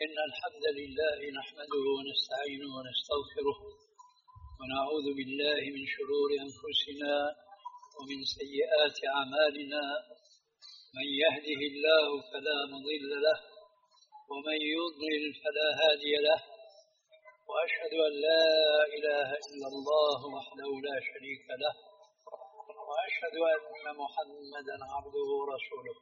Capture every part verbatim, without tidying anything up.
إن الحمد لله نحمده ونستعينه ونستغفره ونعوذ بالله من شرور أنفسنا ومن سيئات أعمالنا. من يهده الله فلا مضل له ومن يضلل فلا هادي له، وأشهد أن لا إله إلا الله وحده لا شريك له، وأشهد أن محمدا عبده ورسوله.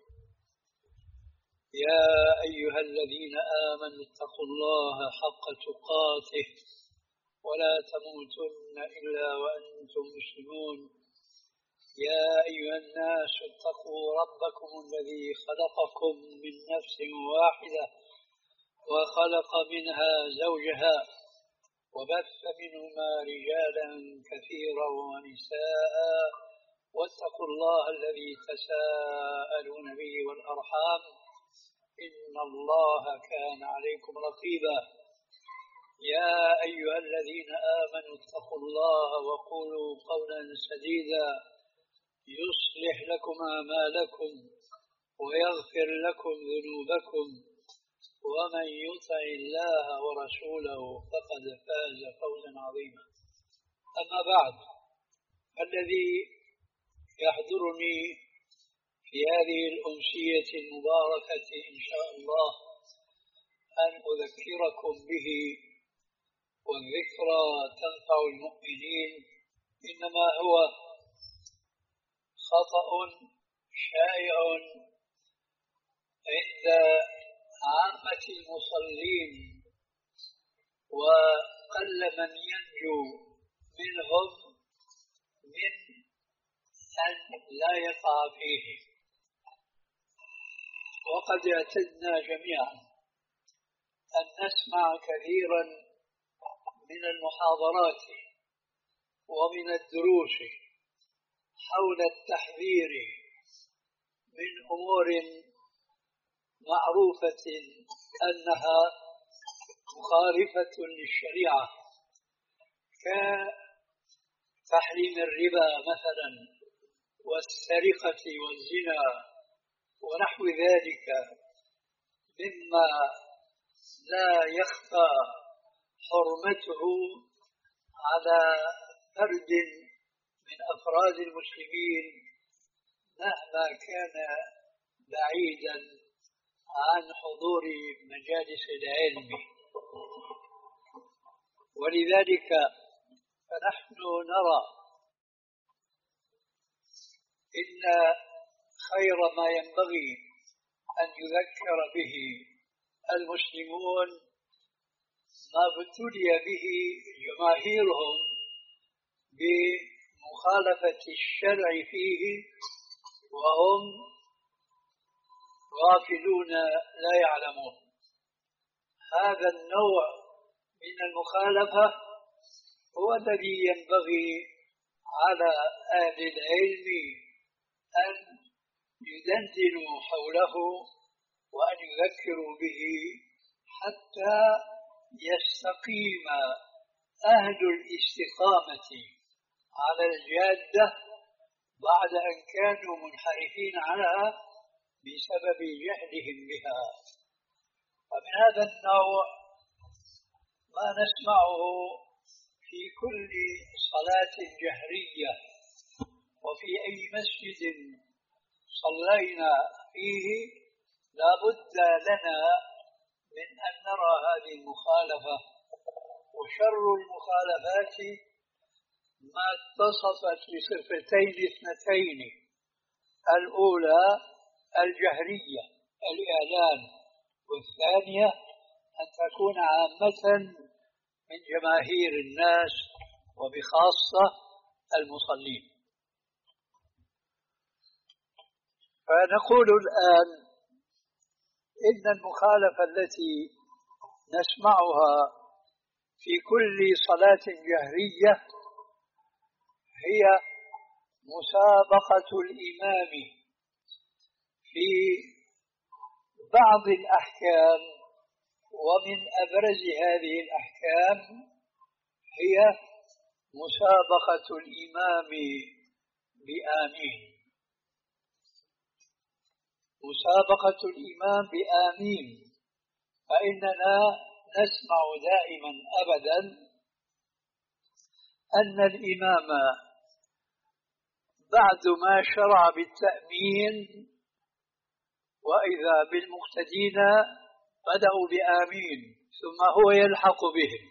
يا أيها الذين آمنوا اتقوا الله حق تقاته ولا تموتن إلا وأنتم مسلمون. يا أيها الناس اتقوا ربكم الذي خلقكم من نفس واحدة وخلق منها زوجها وبث منهما رجالا كثيرا ونساء، واتقوا الله الذي تساءلون به والأرحام إن الله كان عليكم رقيبا. يا أيها الذين آمنوا اتقوا الله وقولوا قولا سديدا يصلح لكم أعمالكم ويغفر لكم ذنوبكم، ومن يطع الله ورسوله فقد فاز فوزا عظيما. أما بعد، الذي يحضرني في هذه الأمسية المباركة إن شاء الله أن أذكركم به، والذكرى تنفع المؤمنين، إنما هو خطأ شائع عند عامة المصلين، وقل من ينجو منهم من أن لا يقع فيه. وقد اعتدنا جميعا أن نسمع كثيرا من المحاضرات ومن الدروس حول التحذير من أمور معروفة أنها مخالفة للشريعة، كتحريم الربا مثلا، والسرقة والزنا ونحو ذلك مما لا يخفى حرمته على فرد من أفراد المسلمين مهما كان بعيدا عن حضور مجالس العلم. ولذلك فنحن نرى إن خير ما ينبغي أن يذكر به المسلمون ما ابتلي به جماهيرهم بمخالفة الشرع فيه وهم غافلون لا يعلمون. هذا النوع من المخالفة هو الذي ينبغي على أهل العلم أن يدندنوا حوله وأن يذكروا به حتى يستقيم أهل الاستقامة على الجادة بعد أن كانوا منحرفين عنها بسبب جهلهم بها. ومن هذا النوع ما نسمعه في كل صلاة جهرية، وفي أي مسجد صلينا فيه لا بد لنا من أن نرى هذه المخالفة. وشر المخالفات ما اتصفت بصفتين اثنتين: الأولى الجهرية الإعلان، والثانية أن تكون عامة من جماهير الناس وبخاصة المصلين. فنقول الآن إن المخالفة التي نسمعها في كل صلاة جهرية هي مسابقة الإمام في بعض الأحكام، ومن أبرز هذه الأحكام هي مسابقة الإمام بآمين. مسابقة الإمام بآمين فإننا نسمع دائما أبدا أن الإمام بعد ما شرع بالتأمين وإذا بالمقتدين بدأوا بآمين ثم هو يلحق بهم،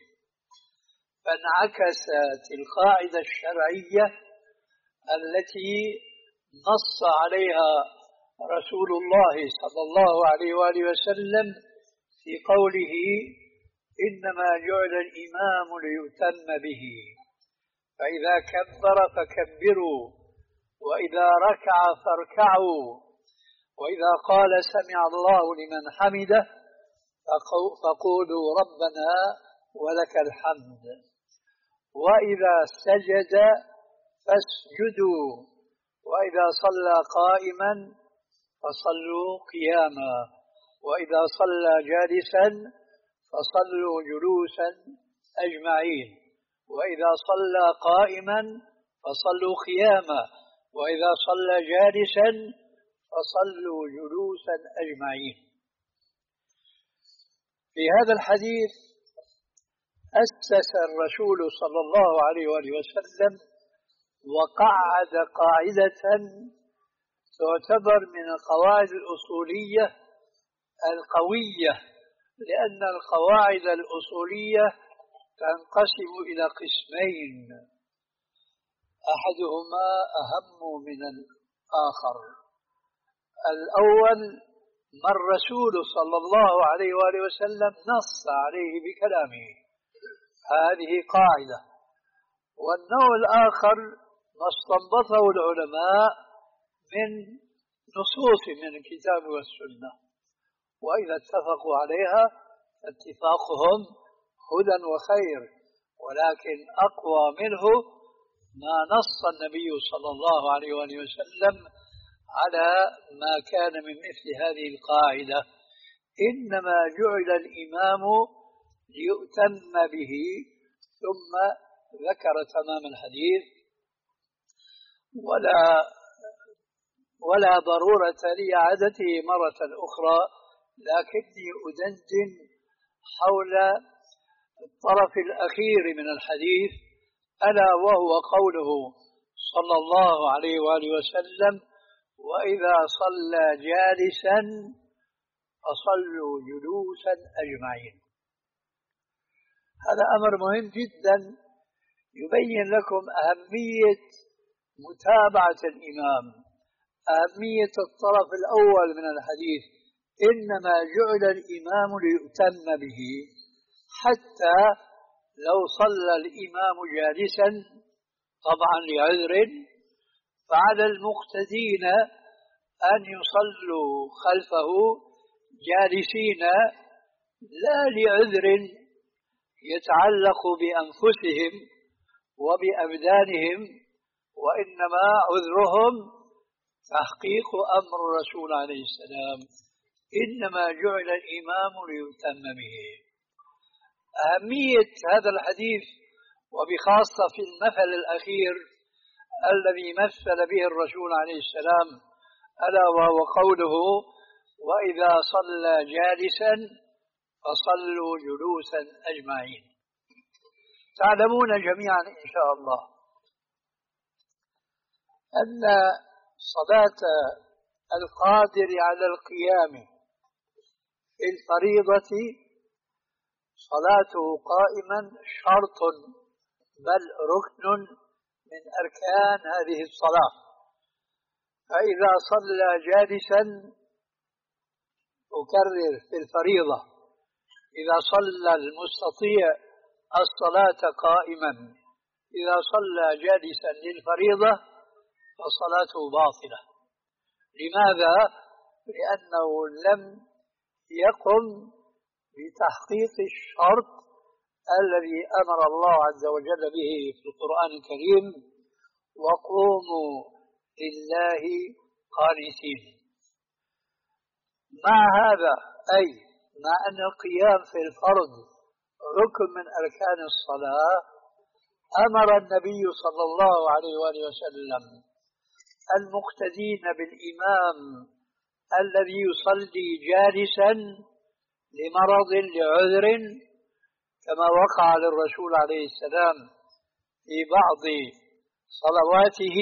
فانعكست القاعدة الشرعية التي نص عليها رسول الله صلى الله عليه وآله وسلم في قوله إنما جعل الإمام ليؤتم به، فإذا كبر فكبروا، وإذا ركع فاركعوا، وإذا قال سمع الله لمن حمده فقولوا ربنا ولك الحمد، وإذا سجد فاسجدوا، وإذا صلى قائما فصلوا قياما، وإذا صلى جالسا فصلوا جلوسا أجمعين، وإذا صلى قائما فصلوا قياما، وإذا صلى جالسا فصلوا جلوسا أجمعين. في هذا الحديث أسس الرسول صلى الله عليه وآله وسلم وقعد قاعدة تعتبر من القواعد الأصولية القوية، لأن القواعد الأصولية تنقسم إلى قسمين، أحدهما أهم من الآخر. الأول ما الرسول صلى الله عليه وآله وسلم نص عليه بكلامه، هذه قاعدة. والنوع الآخر ما استنبطه العلماء من نصوص من الكتاب والسنة، وإذا اتفقوا عليها اتفاقهم هدى وخير، ولكن أقوى منه ما نص النبي صلى الله عليه وآله وسلم على ما كان من مثل هذه القاعدة: إنما جعل الإمام ليؤتم به، ثم ذكر تمام الحديث: ولا ولا ضرورة لإعادته مرة أخرى، لكني أدندن حول الطرف الأخير من الحديث، ألا وهو قوله صلى الله عليه وآله وسلم: وإذا صلى جالسا فصلوا جلوسا أجمعين. هذا أمر مهم جدا يبين لكم أهمية متابعة الإمام، أهمية الطرف الأول من الحديث: إنما جعل الإمام ليؤتم به، حتى لو صلى الإمام جالسا طبعا لعذر، فعلى المقتدين أن يصلوا خلفه جالسين، لا لعذر يتعلق بأنفسهم وبأبدانهم، وإنما عذرهم تحقيق أمر الرسول عليه السلام: إنما جعل الإمام ليؤتم به. أهمية هذا الحديث، وبخاصة في المثل الأخير الذي مثل به الرسول عليه السلام، ألا وهو قوله: وإذا صلى جالسا فصلوا جلوسا أجمعين. تعلمون جميعا إن شاء الله أن صلاة القادر على القيام في الفريضة صلاته قائما شرط بل ركن من أركان هذه الصلاة، فإذا صلى جالسا أكرر في الفريضة: إذا صلى المستطيع الصلاة قائما، إذا صلى جالسا للفريضة فصلاته باطلة. لماذا؟ لأنه لم يقم بتحقيق الشرط الذي أمر الله عز وجل به في القرآن الكريم: وقوموا لله قانتين. مع هذا، أي مع أن القيام في الفرض ركن من أركان الصلاة، أمر النبي صلى الله عليه وآله وسلم المقتدين بالإمام الذي يصلي جالسا لمرض لعذر، كما وقع للرسول عليه السلام في بعض صلواته،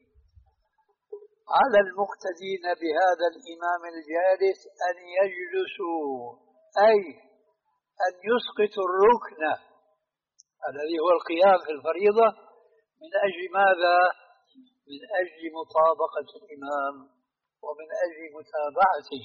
على المقتدين بهذا الإمام الجالس أن يجلسوا، أي أن يسقطوا الركن الذي هو القيام في الفريضة. من أجل ماذا؟ من أجل مطابقة الإمام ومن أجل متابعته.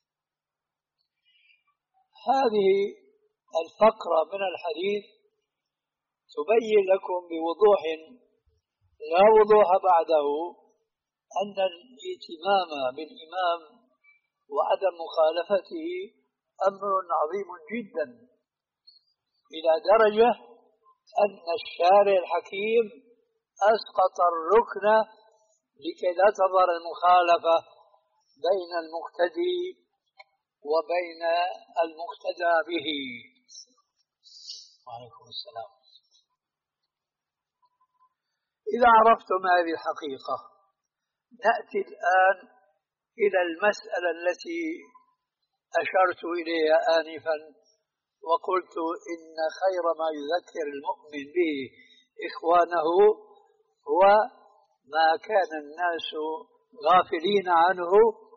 هذه الفقرة من الحديث تبين لكم بوضوح لا وضوح بعده أن الاهتمام بالإمام وعدم مخالفته أمر عظيم جدا، إلى درجة أن الشارع الحكيم أسقط الركن لكي لا تظهر المخالفة بين المقتدي وبين المقتدى به. وعليكم السلام. إذا عرفتم هذه الحقيقة، نأتي الآن إلى المسألة التي أشرت إليها آنفا وقلت إن خير ما يذكر المؤمن به إخوانه هو ما كان الناس غافلين عنه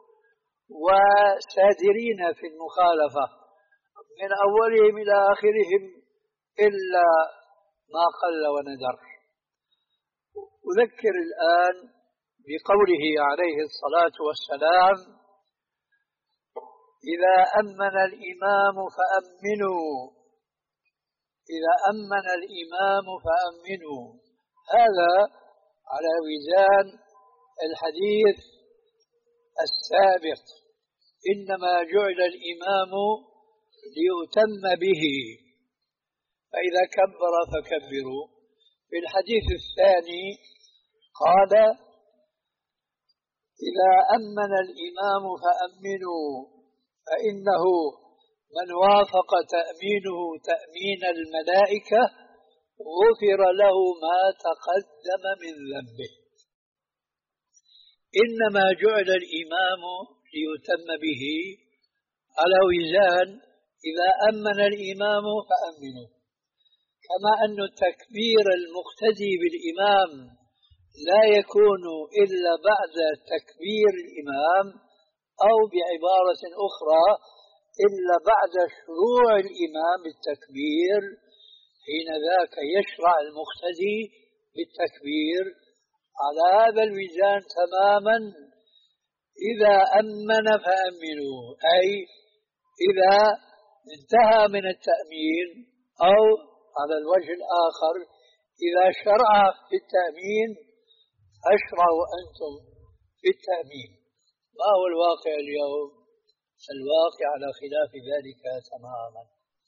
وسادرين في المخالفة من أولهم إلى آخرهم إلا ما قل وندر. أذكر الآن بقوله عليه الصلاة والسلام: إذا أمن الإمام فأمنوا، إذا أمن الإمام فأمنوا. هذا على وزان الحديث السابق: إنما جعل الإمام ليؤتم به، فإذا كبر فكبروا. في الحديث الثاني قال: إذا أمن الإمام فأمنوا، فإنه من وافق تأمينه تأمين الملائكة غفر له ما تقدم من ذنبه. إنما جعل الإمام ليتم به على وزان إذا أمن الإمام فأمنوا، كما أن تكبير المقتدي بالإمام لا يكون إلا بعد تكبير الإمام، أو بعبارة أخرى إلا بعد شروع الإمام بالتكبير، حين ذاك يشرع المقتدي بالتكبير. على هذا الوزان تماما إذا أمن فأمنوا، أي إذا انتهى من التأمين، أو على الوجه الآخر إذا شرع في التأمين أشرعوا أنتم في التأمين. ما هو الواقع اليوم؟ الواقع على خلاف ذلك تماما.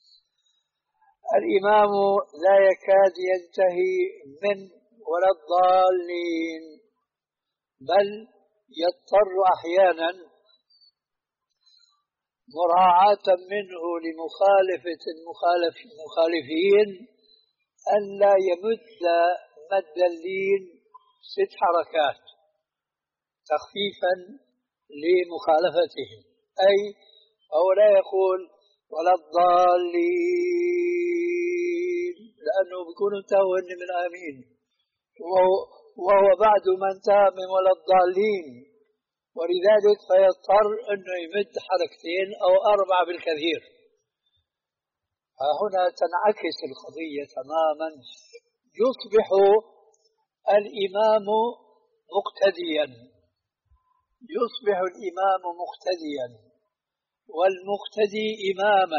الإمام لا يكاد ينتهي من ولا الضالين، بل يضطر أحيانا مراعاة منه لمخالفة المخالف المخالفين أن لا يمد مد اللين ست حركات تخفيفا لمخالفتهم، أي هو لا يقول ولا الضالين لأنه بيكون انتهوا من آمين، وهو بعد ما انتهى من ولا الضالين، ولذلك فيضطر أنه يمد حركتين أو أربع بالكثير. هنا تنعكس القضية تماما، يصبح الإمام مقتديا، يصبح الإمام مقتديا والمقتدي إماما.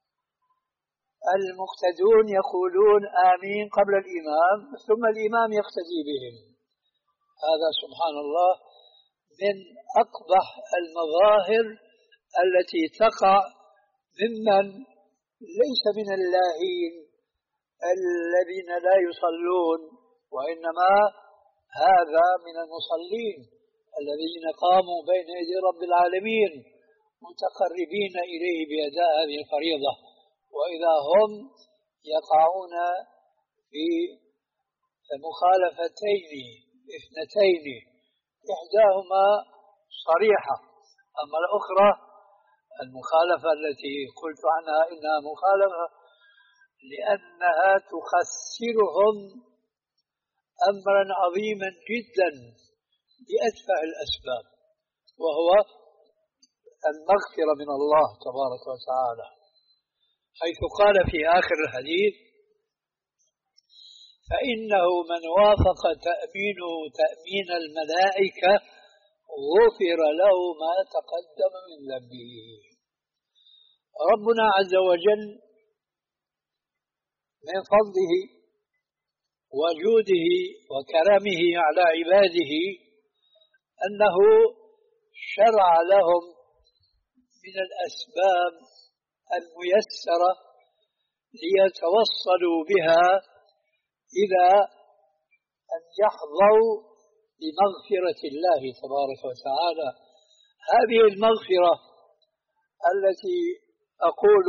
المقتدون يقولون آمين قبل الإمام، ثم الإمام يقتدي بهم. هذا سبحان الله من أقبح المظاهر التي تقع ممن ليس من اللاهين الذين لا يصلون، وإنما هذا من المصلين الذين قاموا بين يدي رب العالمين متقربين إليه بأداء هذه الفريضة، وإذا هم يقعون في مخالفتين اثنتين، إحداهما صريحة، أما الأخرى المخالفة التي قلت عنها إنها مخالفة لأنها تخسرهم أمرا عظيما جدا بأتفه الأسباب، وهو المغفرة من الله تبارك وتعالى، حيث قال في آخر الحديث: فإنه من وافق تأمينه تأمين الملائكة غفر له ما تقدم من ذنبه. ربنا عز وجل من فضله وجوده وكرمه على عباده أنه شرع لهم من الأسباب الميسرة ليتوصلوا بها إلى أن يحظوا بمغفرة الله تبارك وتعالى. هذه المغفرة التي أقول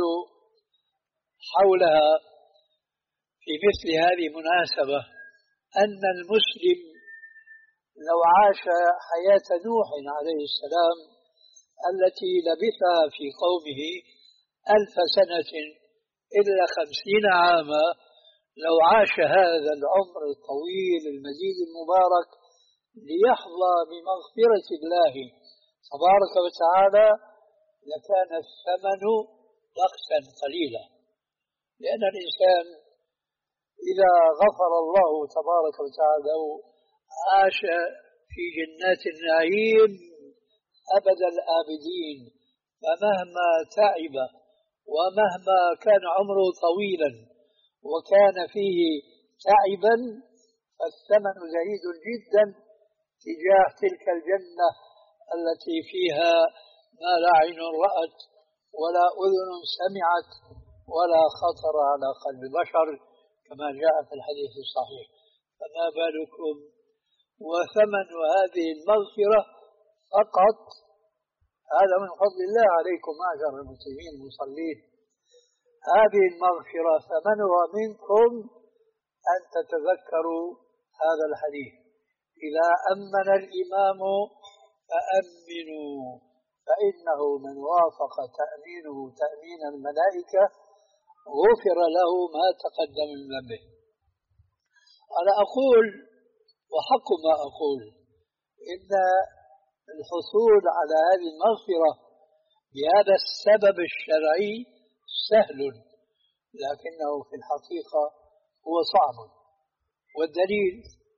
حولها في مثل هذه المناسبة أن المسلم لو عاش حياة نوح عليه السلام التي لبثها في قومه ألف سنة إلا خمسين عاما، لو عاش هذا العمر الطويل المجيد المبارك ليحظى بمغفرة الله تبارك وتعالى لكان الثمن بخسا قليلا. لأن الإنسان إذا غفر الله تبارك وتعالى عاش في جنات النعيم أبد الآبدين، فمهما تعب ومهما كان عمره طويلا وكان فيه تعبا فالثمن زهيد جدا تجاه تلك الجنة التي فيها ما لا عين رأت ولا أذن سمعت ولا خطر على قلب بشر كما جاء في الحديث الصحيح. فما بالكم وثمن هذه المغفرة فقط، هذا من فضل الله عليكم معشر المسلمين المصلين، هذه المغفرة ثمنها منكم أن تتذكروا هذا الحديث: إذا أمن الإمام فأمنوا فإنه من وافق تأمينه تأمين الملائكة غفر له ما تقدم من ذنبه. أنا أقول وحق ما أقول إن الحصول على هذه المغفرة بهذا السبب الشرعي سهل، لكنه في الحقيقة هو صعب. والدليل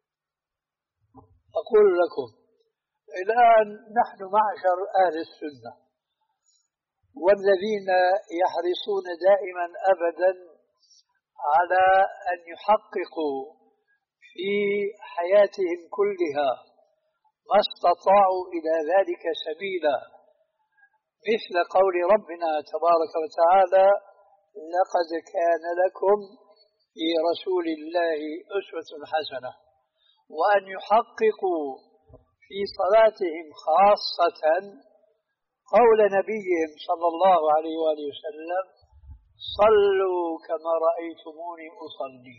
أقول لكم: الآن نحن معشر أهل السنة والذين يحرصون دائما أبدا على أن يحققوا في حياتهم كلها ما استطاعوا إلى ذلك سبيلا، مثل قول ربنا تبارك وتعالى: لقد كان لكم في رسول الله أسوة حسنة، وأن يحققوا في صلاتهم خاصة قول نبيهم صلى الله عليه وآله وسلم: صلوا كما رأيتموني أصلي.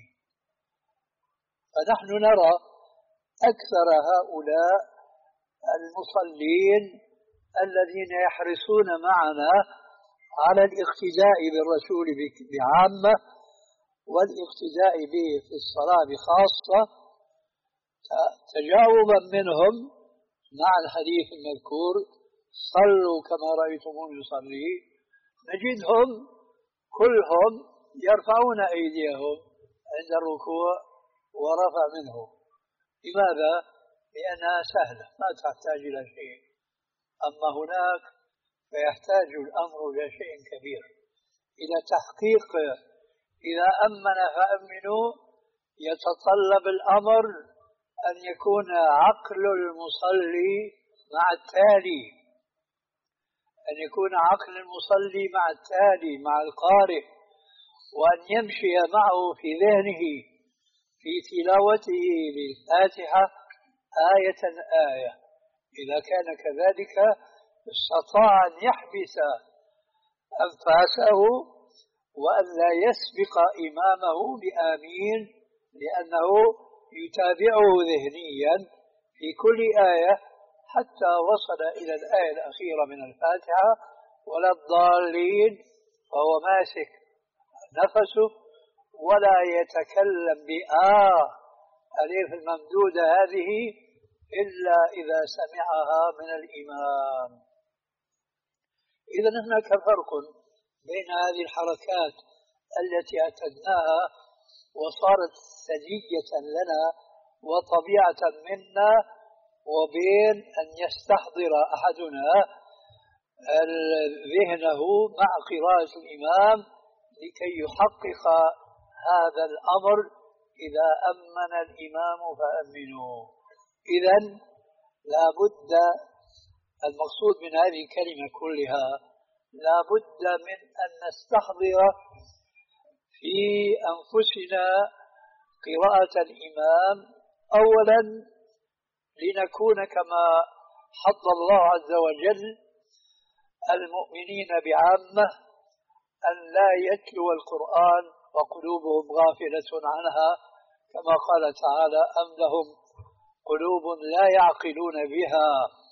فنحن نرى أكثر هؤلاء المصلين الذين يحرصون معنا على الاقتداء بالرسول بعامة والاقتداء به في الصلاة بخاصة، تجاوبا منهم مع الحديث المذكور: صلوا كما رأيتموني يصلي، نجدهم كلهم يرفعون أيديهم عند الركوع ورفع منه. لماذا؟ لأنها سهلة ما تحتاج إلى شيء. أما هناك فيحتاج الأمر إلى شيء كبير، إلى تحقيق. إذا أمن فأمنوا يتطلب الأمر أن يكون عقل المصلي مع التالي، أن يكون عقل المصلي مع التالي مع القارئ، وأن يمشي معه في ذهنه في تلاوته للفاتحة آية آية. إذا كان كذلك استطاع أن يحبس أنفاسه وأن لا يسبق إمامه بآمين، لأنه يتابعه ذهنيا في كل آية حتى وصل إلى الآية الأخيرة من الفاتحة ولا الضالين، فهو ماسك نفسه ولا يتكلم بآه أليف الممدودة هذه إلا إذا سمعها من الإمام. إذا هناك فرق بين هذه الحركات التي اعتدناها وصارت ثدية لنا وطبيعة منا، وبين أن يستحضر أحدنا ذهنه مع قراءة الإمام لكي يحقق هذا الأمر. إذا أمن الإمام فأمنوا. إذن لا بد، المقصود من هذه الكلمة كلها، لا بد من أن نستحضر في أنفسنا قراءة الإمام أولا لنكون كما حض الله عز وجل المؤمنين بعامة أن لا يتلو القرآن وقلوبهم غافلة عنها، كما قال تعالى: أم لهم قلوب لا يعقلون بها.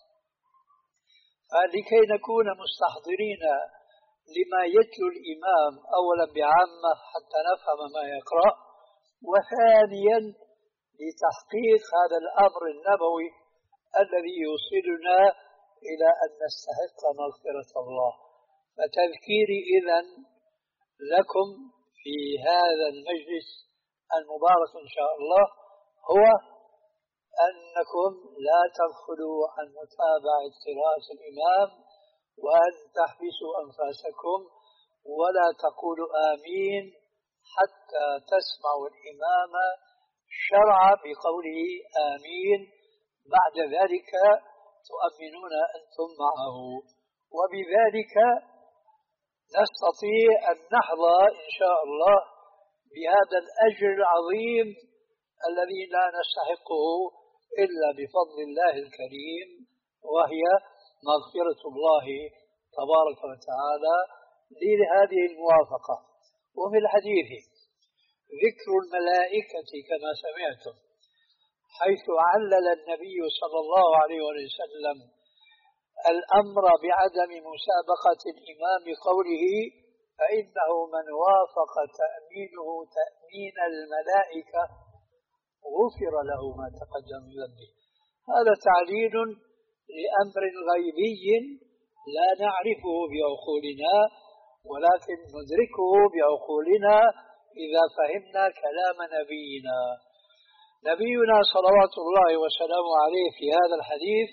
فلكي نكون مستحضرين لما يتلو الإمام أولا بعامة حتى نفهم ما يقرأ، وثانيا لتحقيق هذا الأمر النبوي الذي يوصلنا إلى أن نستحق مغفرة الله. فتذكيري إذن لكم في هذا المجلس المبارك إن شاء الله هو أنكم لا تغفلوا عن متابعة قراءة الإمام، وأن تحبسوا أنفاسكم ولا تقولوا آمين حتى تسمعوا الإمام شرع بقوله آمين، بعد ذلك تؤمنون أنتم معه. وبذلك نستطيع أن نحظى إن شاء الله بهذا الأجر العظيم الذي لا نستحقه إلا بفضل الله الكريم، وهي مغفرة الله تبارك وتعالى لهذه الموافقة. وفي الحديث ذكر الملائكة كما سمعتم، حيث علل النبي صلى الله عليه وسلم الأمر بعدم مسابقة الإمام بقوله: فإنه من وافق تأمينه تأمين الملائكة غفر له ما تقدم من ذنبه. هذا تعليل لأمر غيبي لا نعرفه بعقولنا، ولكن ندركه بعقولنا إذا فهمنا كلام نبينا. نبينا صلوات الله وسلامه عليه في هذا الحديث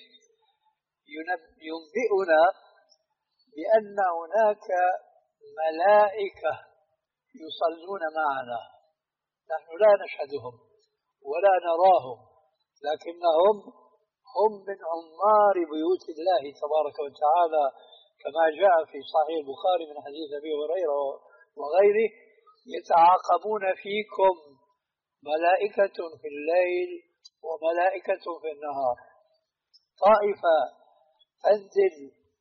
ينبئنا بأن هناك ملائكة يصلون معنا، نحن لا نشهدهم ولا نراهم، لكنهم هم من عمار بيوت الله تبارك وتعالى، كما جاء في صحيح البخاري من حديث أبي هريرة وغيره: يتعاقبون فيكم ملائكة في الليل وملائكة في النهار، طائفة تنزل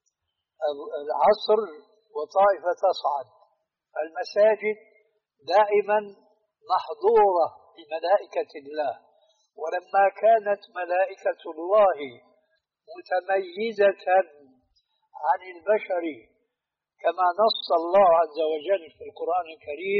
العصر وطائفة تصعد. المساجد دائما محظورة بملائكة الله، ولما كانت ملائكة الله متميزة عن البشر كما نص الله عز وجل في القرآن الكريم: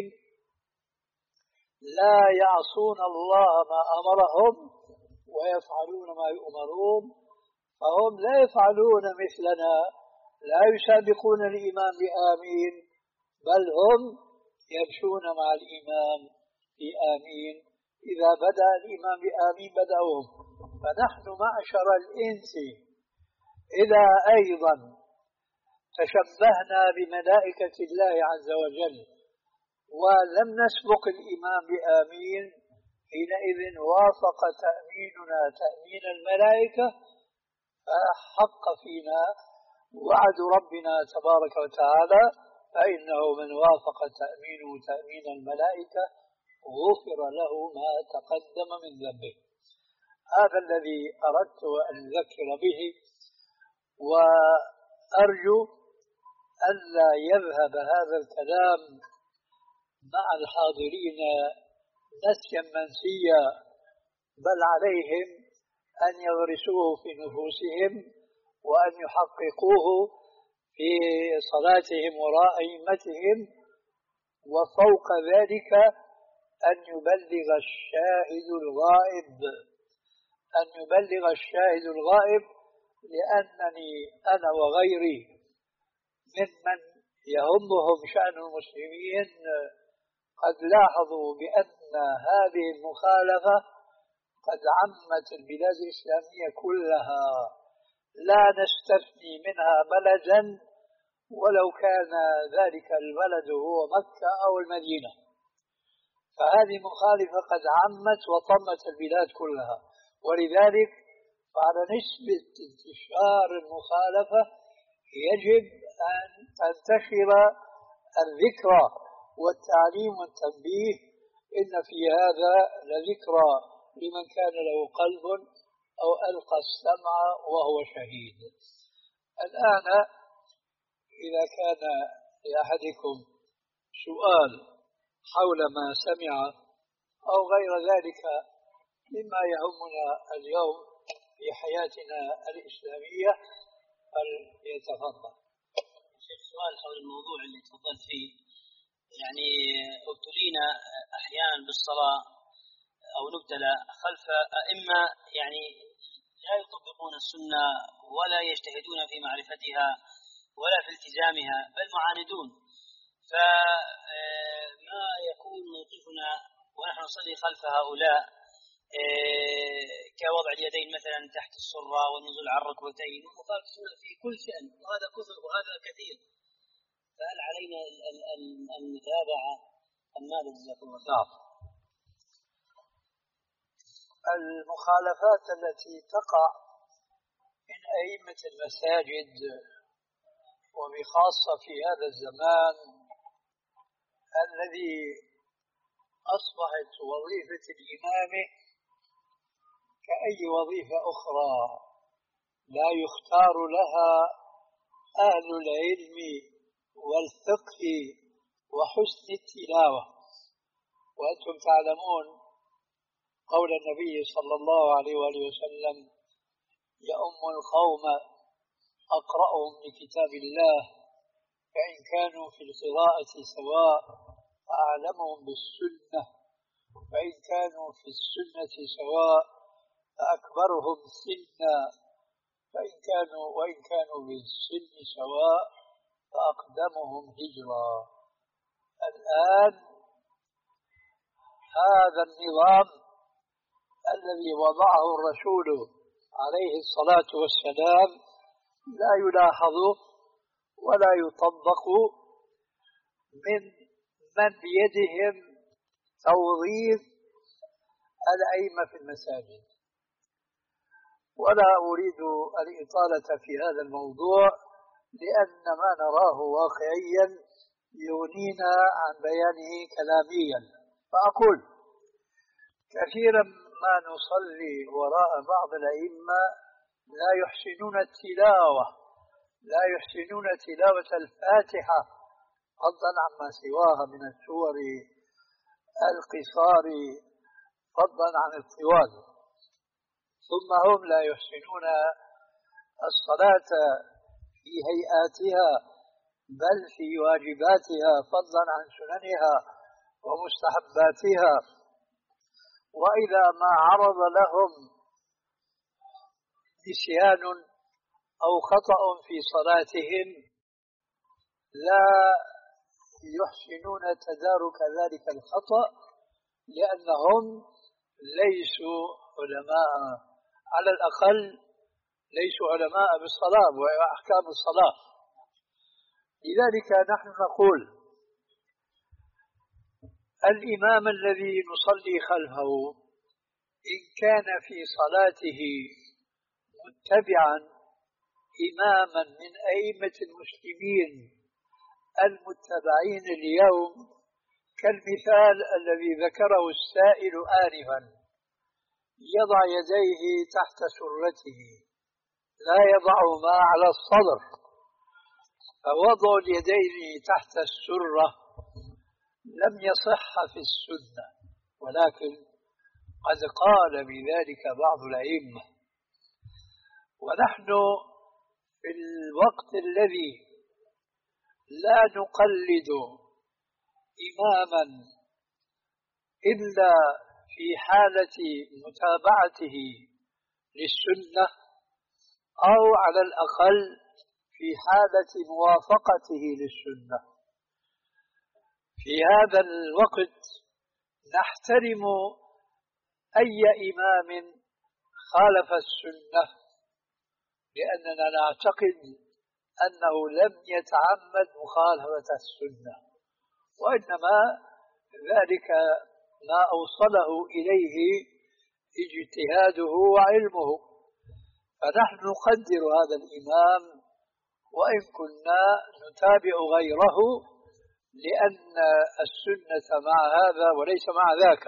لا يعصون الله ما أمرهم ويفعلون ما يؤمرون، فهم لا يفعلون مثلنا، لا يسابقون الإمام بآمين، بل هم يمشون مع الإمام بآمين. إذا بدأ الإمام بآمين بدأوهم. فنحن معشر الإنس إذا أيضا تشبهنا بملائكة الله عز وجل ولم نسبق الإمام بآمين، حينئذ وافق تأميننا تأمين الملائكة، فحق فينا وعد ربنا تبارك وتعالى: فإنه من وافق تأمينه تأمين الملائكة غفر له ما تقدم من ذنبه. هذا الذي أردت أن أذكر به، وأرجو ألا يذهب هذا الكلام مع الحاضرين نسيا منسيا، بل عليهم أن يغرسوه في نفوسهم وأن يحققوه في صلاتهم وراء أئمتهم، وفوق ذلك أن يبلغ الشاهد الغائب، أن يبلغ الشاهد الغائب، لأنني أنا وغيري ممن يهمهم شأن المسلمين قد لاحظوا بأن هذه المخالفة قد عمت البلاد الإسلامية كلها، لا نستثني منها بلدا ولو كان ذلك البلد هو مكة أو المدينة. فهذه مخالفة قد عمت وطمت البلاد كلها، ولذلك فعلى نسبة انتشار المخالفة يجب أن تنتشر الذكرى والتعليم والتنبيه. إن في هذا لذكرى لمن كان له قلب أو ألقى السمع وهو شهيد. الآن إذا كان لأحدكم سؤال حول ما سمع أو غير ذلك مما يهمنا اليوم في حياتنا الإسلامية فليتفضل. شيخ، سؤال حول الموضوع اللي تفضلت فيه. يعني ابتلينا أحيانا بالصلاة أو نبتلى خلف أئمة يعني لا يطبقون السنة ولا يجتهدون في معرفتها ولا في التزامها، بل معاندون. فما يكون موقفنا ونحن نصلي خلف هؤلاء كوضع اليدين مثلا تحت السرة والنزول على الركبتين ومخالفة السنة في كل شأن، وهذا كثر وهذا كثير، فهل علينا المتابعة أم ماذا؟ جزاكم الله خير. المخالفات التي تقع من أئمة المساجد وبخاصة في هذا الزمان الذي أصبحت وظيفة الإمام كأي وظيفة أخرى لا يختار لها أهل العلم والفقه وحسن التلاوة. وأنتم تعلمون قول النبي صلى الله عليه وآله وسلم: يؤم القوم أقرأهم لكتاب الله، فإن كانوا في القراءة سواء فأعلمهم بالسنة، فإن كانوا في السنة سواء فأكبرهم سنا، فإن كانوا وإن كانوا بالسن سواء فأقدمهم هجرا. الآن هذا النظام الذي وضعه الرسول عليه الصلاة والسلام لا يلاحظ ولا يطبق من من بيدهم توظيف الأئمة في المساجد. ولا أريد الإطالة في هذا الموضوع لأن ما نراه واقعيا يغنينا عن بيانه كلاميا. فأقول كثيرا ما نصلي وراء بعض الأئمة لا يحسنون التلاوة، لا يحسنون تلاوة الفاتحة فضلا عما سواها من السور القصار فضلا عن الطوال، ثم هم لا يحسنون الصلاة في هيئاتها بل في واجباتها فضلا عن سننها ومستحباتها. وإذا ما عرض لهم نسيان أو خطأ في صلاتهم لا يحسنون تدارك ذلك الخطأ لأنهم ليسوا علماء، على الأقل ليسوا علماء بالصلاة وأحكام الصلاة. لذلك نحن نقول الإمام الذي نصلي خلفه إن كان في صلاته متبعا إماما من أئمة المسلمين المتبعين اليوم كالمثال الذي ذكره السائل آنفا، يضع يديه تحت سرته لا يضعهما على الصدر، فوضع اليدين تحت السرة لم يصح في السنة، ولكن قد قال بذلك بعض الأئمة. ونحن في الوقت الذي لا نقلد إماما إلا في حالة متابعته للسنة، أو على الأقل في حالة موافقته للسنة. في هذا الوقت نحترم أي إمام خالف السنة، لأننا نعتقد أنه لم يتعمد مخالفة السنة، وإنما ذلك ما أوصله إليه اجتهاده وعلمه. فنحن نقدر هذا الإمام وإن كنا نتابع غيره، لأن السنة مع هذا وليس مع ذاك.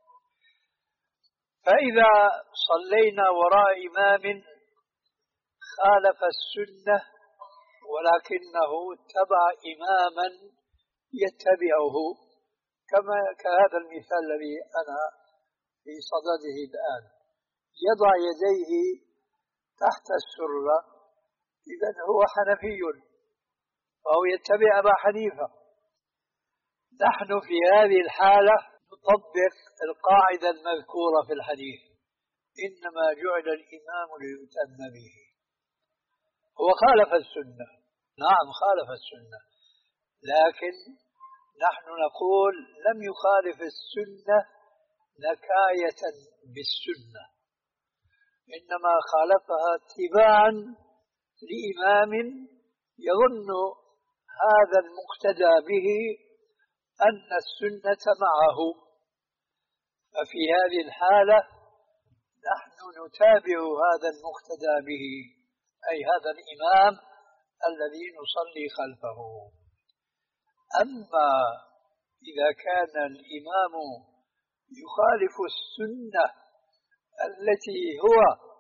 فإذا صلينا وراء إمام خالف السنة ولكنه اتبع إماما يتبعه، كما كهذا المثال الذي أنا في صدده الآن، يضع يديه تحت السرة، إذن هو حنفي فهو يتبع أبا حنيفة. نحن في هذه الحالة نطبق القاعدة المذكورة في الحديث: إنما جعل الإمام ليؤتم به. هو خالف السنة، نعم خالف السنة، لكن نحن نقول لم يخالف السنة نكاية بالسنة، إنما خالفها اتباعا لإمام يظن هذا المقتدى به أن السنة معه. ففي هذه الحالة نحن نتابع هذا المقتدى به، أي هذا الإمام الذي نصلي خلفه. أما إذا كان الإمام يخالف السنة التي هو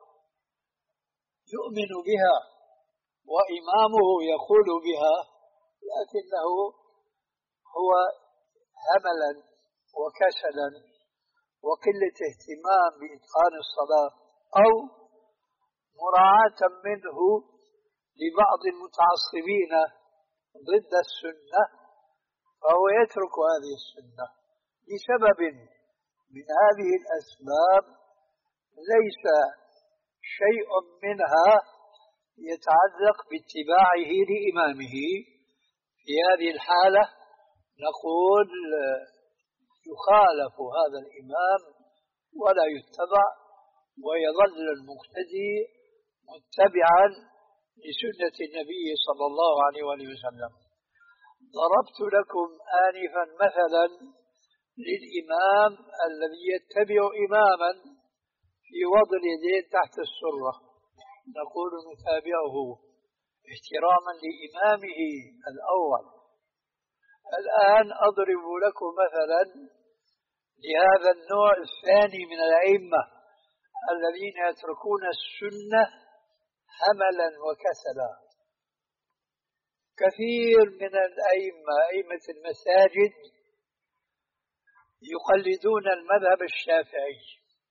يؤمن بها وإمامه يقول بها، لكنه هو هملا وكسلا وقلة اهتمام بإتقان الصلاة، أو مراعاة منه لبعض المتعصبين ضد السنة، فهو يترك هذه السنة لسبب من هذه الأسباب ليس شيء منها يتعلق باتباعه لإمامه. في هذه الحالة نقول يخالف هذا الإمام ولا يتبع، ويظل المقتدي متبعا لسنة النبي صلى الله عليه وسلم. ضربت لكم آنفا مثلا للإمام الذي يتبع إماما في وضع اليدين تحت السرة، نقول نتابعه احتراما لإمامه الأول. الآن أضرب لكم مثلا لهذا النوع الثاني من الأئمة الذين يتركون السنة هملا وكسلا. كثير من الأئمة، أئمة المساجد، يقلدون المذهب الشافعي،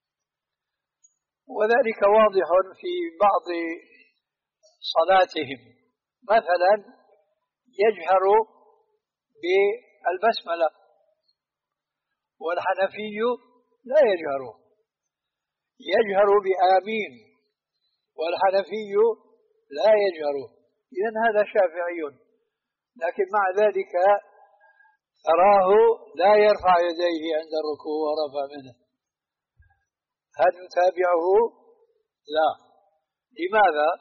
وذلك واضح في بعض صلاتهم. مثلا يجهر بالبسملة والحنفي لا يجهر، يجهر بآمين والحنفي لا يجهر، إذن هذا شافعي، لكن مع ذلك تراه لا يرفع يديه عند الركوع ورفع منه. هل نتابعه؟ لا. لماذا؟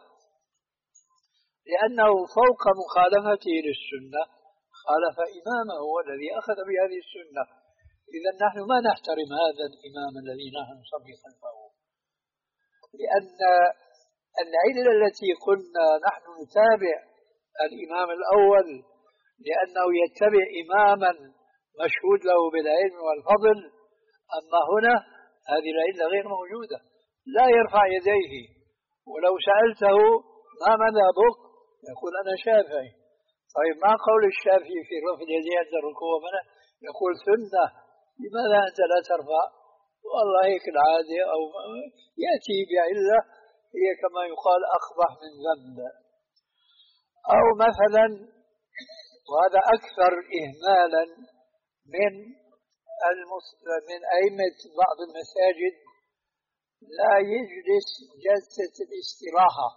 لأنه فوق مخالفته للسنة خالف إمامه الذي أخذ بهذه السنة. إذن نحن ما نحترم هذا الإمام الذي نحن نصلي خلفه، لأن العلة التي قلنا نحن نتابع الإمام الأول لأنه يتبع إماما مشهود له بالعلم والفضل، أما هنا هذه العلة غير موجودة، لا يرفع يديه. ولو سألته ما مذهبك يقول أنا شافعي. طيب ما قول الشافعي في رفع اليدين عند الركوع منه؟ يقول سنة، لماذا أنت لا ترفع؟ والله هيك العادة، أو يأتي بعلة هي كما يقال أقبح من ذنب. أو مثلا وهذا أكثر إهمالا من المس... من أئمة بعض المساجد. لا يجلس جلسة الاستراحة،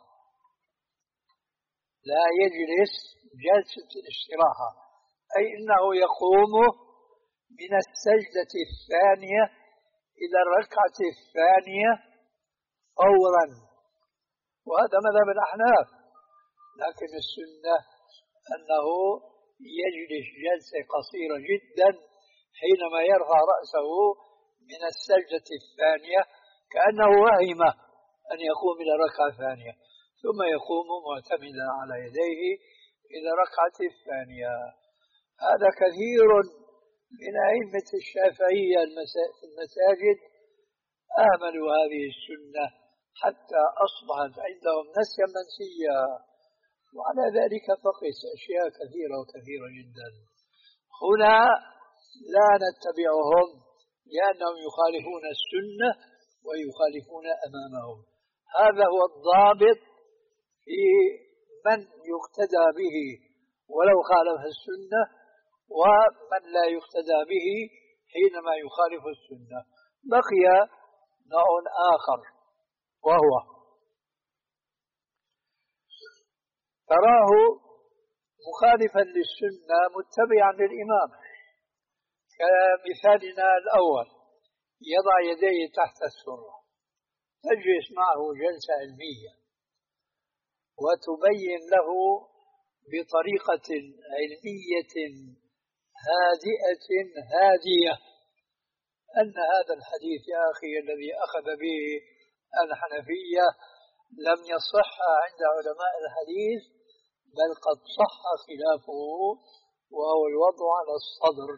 لا يجلس جلسة الاستراحة، أي أنه يقوم من السجدة الثانية إلى الركعة الثانية فورا، وهذا مذهب الأحناف. لكن السنة أنه يجلس جلسة قصيرة جدا حينما يرفع رأسه من السجدة الثانية، كأنه وهم أن يقوم إلى ركعة ثانية، ثم يقوم معتمدا على يديه إلى ركعة الثانية. هذا كثير من أئمة الشافعية في المساجد آمنوا هذه السنة حتى أصبحت عندهم نسيا منسيا، وعلى ذلك فقس أشياء كثيرة وكثيرة جدا. هنا لا نتبعهم لأنهم يخالفون السنة ويخالفون أمامهم. هذا هو الضابط في من يقتدى به ولو خالف السنة، ومن لا يقتدى به حينما يخالف السنة. بقي نوع آخر، وهو تراه مخالفا للسنة متبعا للإمام، كمثالنا الأول يضع يديه تحت السرة، تجلس معه جلسة علمية وتبين له بطريقة علمية هادئة هادية أن هذا الحديث يا أخي الذي أخذ به الحنفية لم يصح عند علماء الحديث، بل قد صح خلافه، وهو الوضع على الصدر،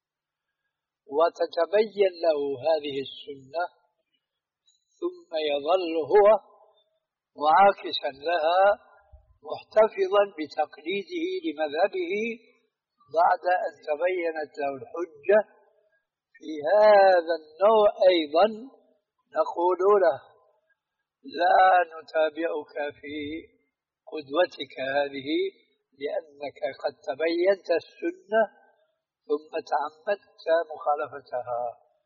وتتبين له هذه السنة، ثم يظل هو معاكسا لها محتفظا بتقليده لمذهبه بعد أن تبينت له الحجة. في هذا النوع أيضا نقول له لا نتابعك في قدوتك هذه، لأنك قد تبينت السنة ثم تعمدت مخالفتها.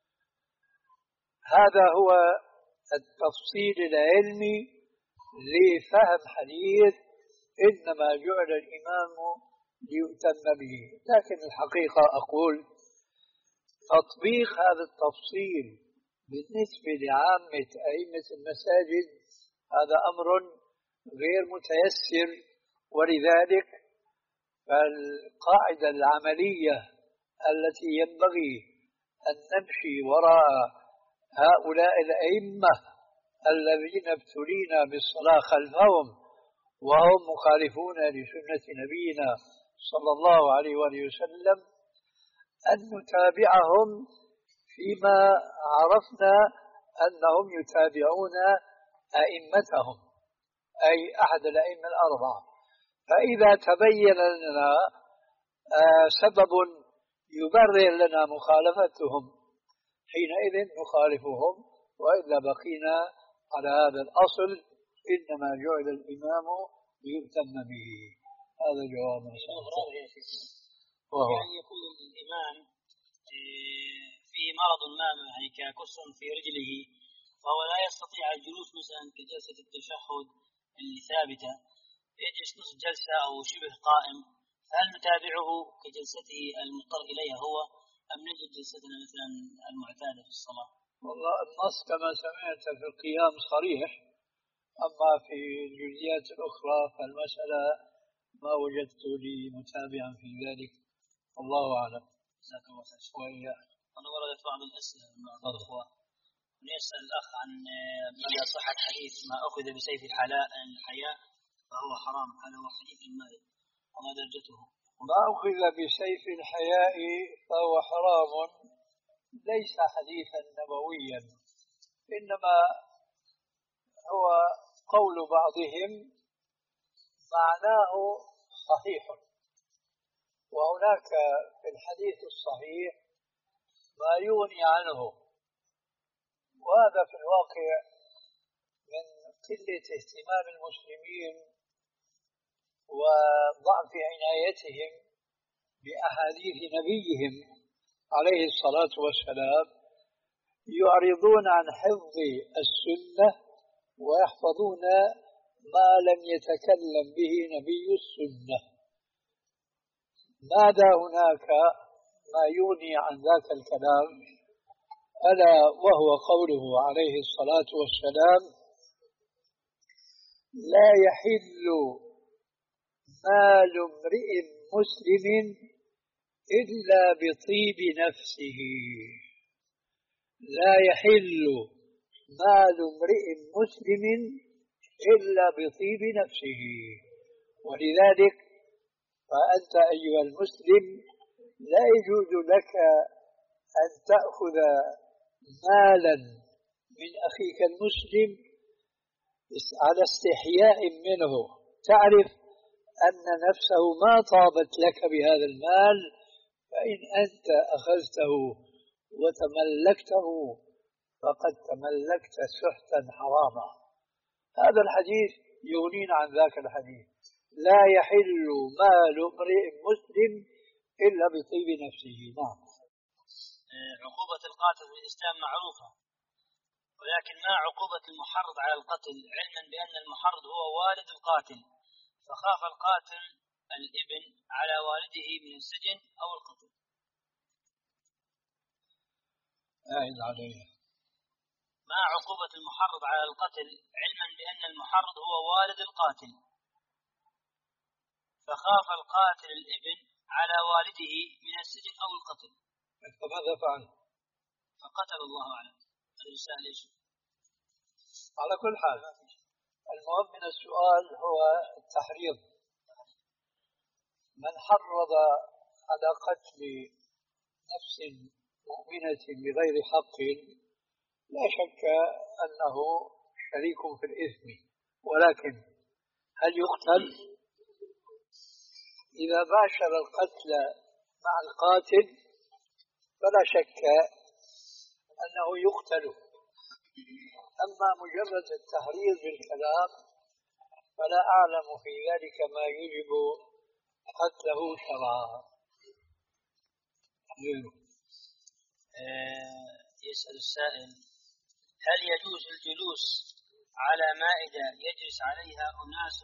هذا هو التفصيل العلمي لفهم حديث إنما جعل الإمام ليؤتم به. لكن الحقيقة أقول تطبيق هذا التفصيل بالنسبة لعامة أئمة المساجد هذا أمر غير متيسر، ولذلك فالقاعدة العملية التي ينبغي أن نمشي وراء هؤلاء الأئمة الذين ابتلينا بالصلاة خلفهم وهم مخالفون لسنة نبينا صلى الله عليه وآله وسلم، أن نتابعهم فيما عرفنا أنهم يتابعون أئمتهم، أي أحد الأئمة الأربعة. فإذا تبين لنا سبب يبرر لنا مخالفتهم حينئذ نخالفهم، وإلا بقينا على هذا الأصل إنما جعل الإمام ليؤتم به. هذا جواب وهو يعني يكون الإمام في مرض ما يعني ككسر في رجله، فهو لا يستطيع الجلوس مثلا كجلسة التشهد اللي ثابتة، يجلس نصف جلسة أو شبه قائم، فهل نتابعه كجلسته المضطر إليها هو، أم نجد جلستنا مثلا المعتادة في الصلاة؟ والله النص كما سمعت في القيام صريح، أما في الجزئيات الأخرى فالمسألة ما وجدت لي متابعا في ذلك، الله أعلم. جزاك الله خير. أنا وردت بعض الأسئلة من بعض الأخوة، يسأل الأخ عن مدى صحة حديث ما أخذ بسيف الحياء الحياء فهو حرام، هل هو حديث المال وما درجته؟ ما أخذ بسيف الحياء فهو حرام ليس حديثا نبويا، إنما هو قول بعضهم معناه صحيح، وهناك في الحديث الصحيح ما يغني عنه، وهذا في الواقع من قلة اهتمام المسلمين وضعف عنايتهم بأحاديث نبيهم عليه الصلاة والسلام يعرضون عن حفظ السنة ويحفظون ما لم يتكلم به نبي السنة. ماذا هناك ما يغني عن ذاك الكلام؟ ألا وهو قوله عليه الصلاة والسلام: لا يحل مال امرئ مسلم إلا بطيب نفسه. لا يحل مال امرئ مسلم إلا بطيب نفسه. ولذلك فأنت أيها المسلم لا يجوز لك أن تأخذ مالا من أخيك المسلم على استحياء منه، تعرف أن نفسه ما طابت لك بهذا المال، فإن أنت أخذته وتملكته فقد تملكت سحتا حراما. هذا الحديث يغنينا عن ذاك الحديث: لا يحل مال امرئ مسلم إلا بطيب نفسه. نعم. عقوبة القاتل في الإسلام معروفة، ولكن ما عقوبة المحرض على القتل، علما بأن المحرض هو والد القاتل، فخاف القاتل الابن على والده من السجن أو القتل. أعد عليه. ما عقوبة المحرض على القتل، علما بأن المحرض هو والد القاتل، فخاف القاتل الابن على والده من السجن أو القتل، فماذا فعل؟ فقتل. الله أعلم. الإنسان ليش؟ على كل حال المهم من السؤال هو التحريض. من حرض على قتل نفس مؤمنة بغير حق لا شك أنه شريك في الإثم، ولكن هل يقتل؟ إذا باشر القتل مع القاتل فلا شك أنه يقتل. أما مجرد التحريض بالكلام فلا أعلم في ذلك ما يوجب قتله شرعا. يسأل السائل: هل يجوز الجلوس على مائدة يجلس عليها أناس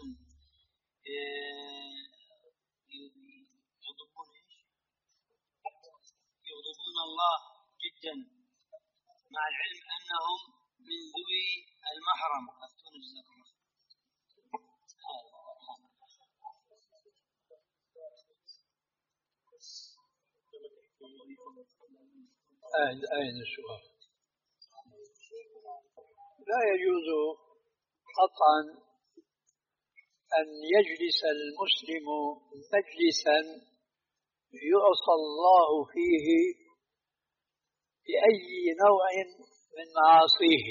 يغضبون يغضبون الله جدا، مع العلم أنهم من ذوي المحرم؟ أفتون جزاكم الله. أين أين السؤال؟ لا يجوز قطعا أن يجلس المسلم مجلسا يعصى الله فيه بأي نوع من معاصيه.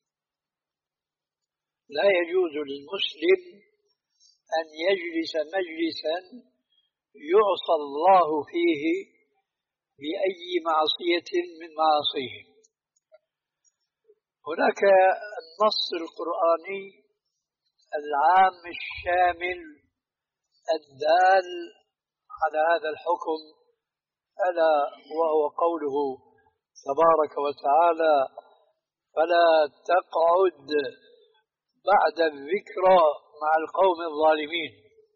لا يجوز للمسلم أن يجلس مجلسا يعصى الله فيه بأي معصية من معاصيه. هناك النص القرآني العام الشامل الدال على هذا الحكم، ألا وهو قوله تبارك وتعالى: فلا تقعد بعد الذكرى مع القوم الظالمين.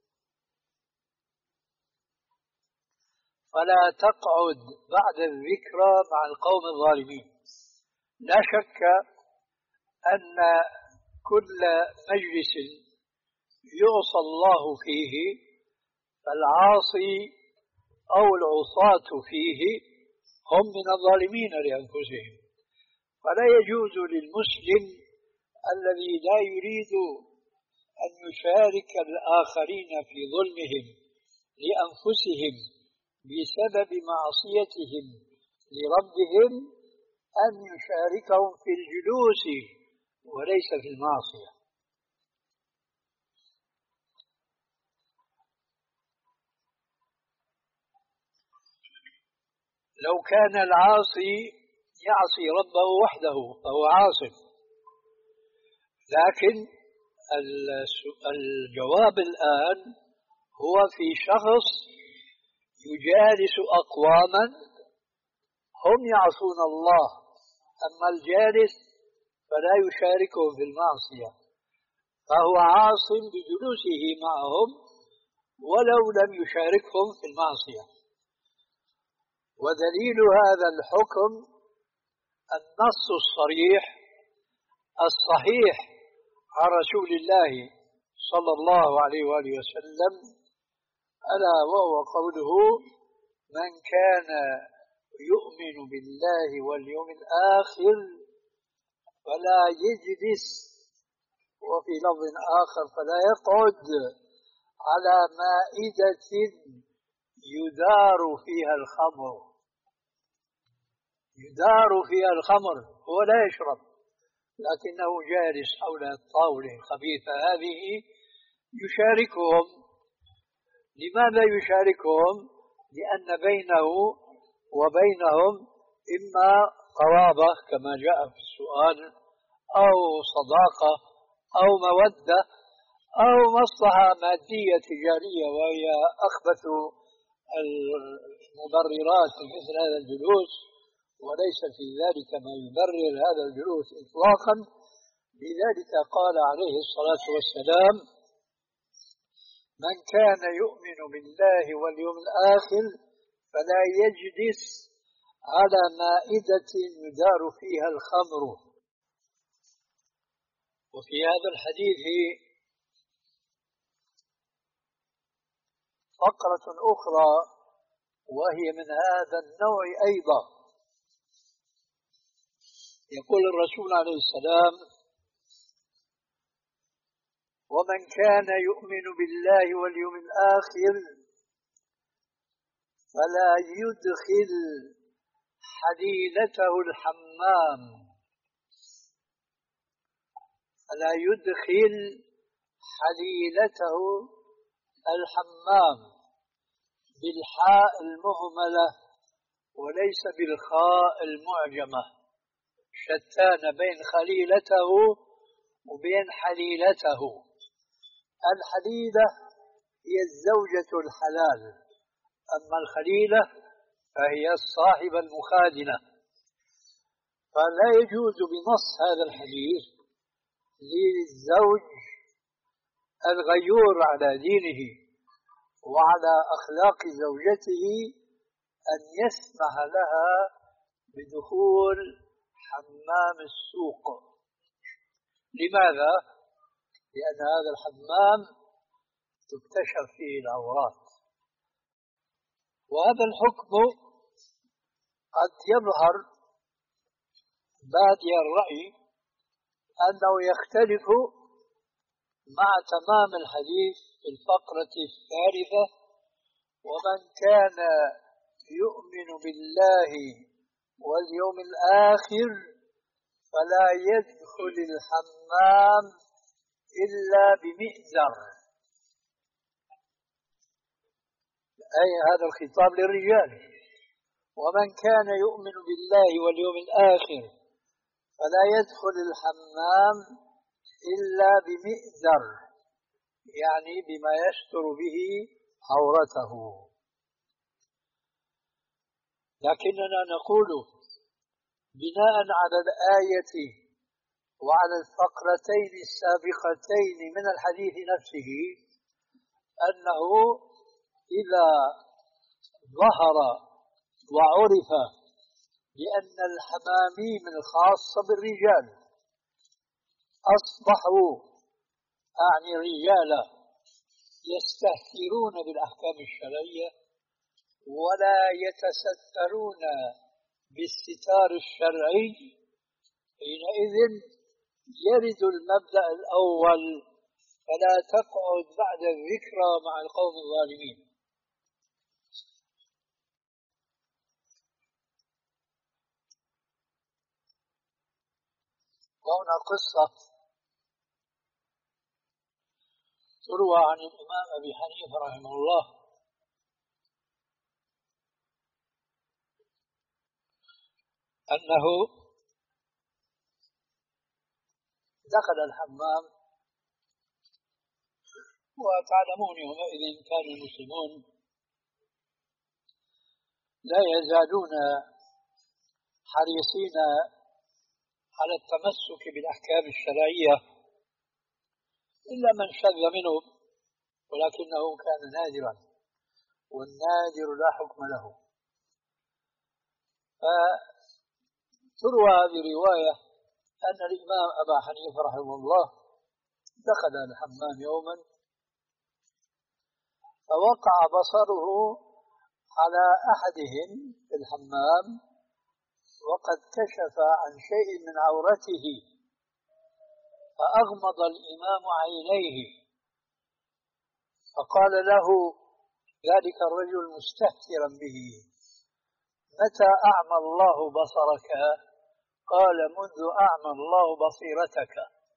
فلا تقعد بعد الذكرى مع القوم الظالمين. لا شك أن كل مجلس يعصى الله فيه فالعاصي أو العصاة فيه هم من الظالمين لأنفسهم. فلا يجوز للمسلم الذي لا يريد أن يشارك الآخرين في ظلمهم لأنفسهم بسبب معصيتهم لربهم أن يشاركهم في الجلوس وليس في المعصية. لو كان العاصي يعصي ربه وحده فهو عاصم، لكن الجواب الآن هو في شخص يجالس أقواما هم يعصون الله، أما الجالس فلا يشاركهم في المعصية، فهو عاص بجلوسه معهم ولو لم يشاركهم في المعصية. ودليل هذا الحكم النص الصريح الصحيح عن رسول الله صلى الله عليه وآله وسلم، ألا وهو قوله: من كان يؤمن بالله واليوم الآخر فلا يجلس، وفي لفظ آخر: فلا يقعد على مائدة يدار فيها الخمر. يدار فيها الخمر، هو لا يشرب لكنه جالس حول الطاولة الخبيثة هذه يشاركهم. لماذا يشاركهم؟ لأن بينه وبينهم إما قرابة كما جاء في السؤال، أو صداقة، أو مودة، أو مصلحة مادية تجارية، وهي أخبث المبررات مثل هذا الجلوس، وليس في ذلك ما يبرر هذا الجلوس إطلاقا. لذلك قال عليه الصلاة والسلام: من كان يؤمن بالله واليوم الآخر فلا يجلس على مائدة يدار فيها الخمر. وفي هذا الحديث فقرة أخرى وهي من هذا النوع أيضا. يقول الرسول عليه السلام: ومن كان يؤمن بالله واليوم الآخر فلا يدخل حليلته الحمام. فلا يدخل حليلته الحمام بالحاء المهملة وليس بالخاء المعجمة، شتان بين خليلته وبين حليلته. الحليلة هي الزوجة الحلال، أما الخليلة فهي الصاحبة المخادنة. فلا يجوز بنص هذا الحديث للزوج الغيور على دينه وعلى أخلاق زوجته أن يسمح لها بدخول حمام السوق. لماذا؟ لأن هذا الحمام تكتشف فيه العورات. وهذا الحكم قد يظهر بادي الرأي أنه يختلف مع تمام الحديث في الفقرة الثالثة: ومن كان يؤمن بالله واليوم الآخر فلا يدخل الحمام إلا بمئزر. أي هذا الخطاب للرجال: ومن كان يؤمن بالله واليوم الآخر فلا يدخل الحمام إلا بمئزر، يعني بما يستر به عورته. لكننا نقول بناء على الآية وعلى الفقرتين السابقتين من الحديث نفسه أنه إذا ظهر وعرف بأن الحماميم الخاصة بالرجال أصبحوا أعني رجالا يستهترون بالأحكام الشرعية ولا يتسترون بالستار الشرعي، حينئذ يرد المبدأ الأول: فلا تقعد بعد الذكرى مع القوم الظالمين. وهنا قصة تروى عن الإمام أبي حنيفة رحمه الله أنه دخل الحمام، وتعلمون يومئذ كان المسلمون لا يزالون حريصين على التمسك بالأحكام الشرعية إلا من شذ منهم، ولكنه كان نادرا، والنادر لا حكم له. فتروى برواية أن الإمام أبا حنيفة رحمه الله دخل الحمام يوما فوقع بصره على أحدهم في الحمام وقد كشف عن شيء من عورته، فأغمض الإمام عينيه فقال له ذلك الرجل مستهترا به: متى أعمى الله بصرك؟ قال: منذ أعمى الله بصيرتك.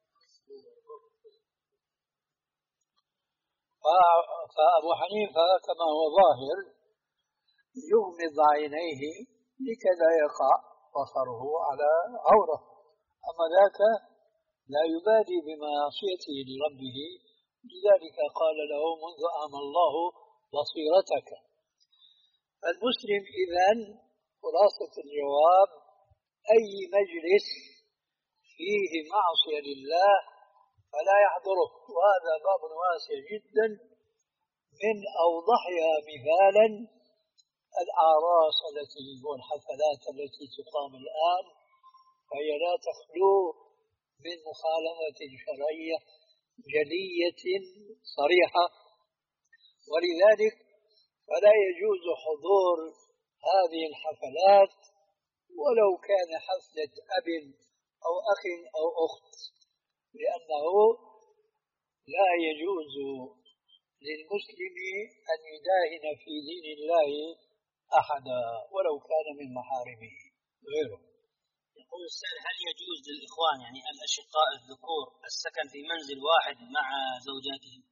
فأبو حنيفة كما هو ظاهر يغمض عينيه لكي لا يقع بصره على عورة، أما ذاك لا يبالي بمعصيته لربه، لذلك قال له: منذ أعمى الله بصيرتك. المسلم إذن خلاصة الجواب أي مجلس فيه معصية لله فلا يحضره، وهذا باب واسع جدا. من أوضحها مثالا الأعراس التي والحفلات التي تقام الآن، فهي لا تخلو من مخالفة شرعية جلية صريحة، ولذلك فلا يجوز حضور هذه الحفلات ولو كان حفلة أب أو أخ أو أخت، لأنه لا يجوز للمسلم أن يداهن في دين الله أحدا ولو كان من محارمه غيره. يقول السائل: هل يجوز للإخوان يعني الأشقاء الذكور السكن في منزل واحد مع زوجاتهم؟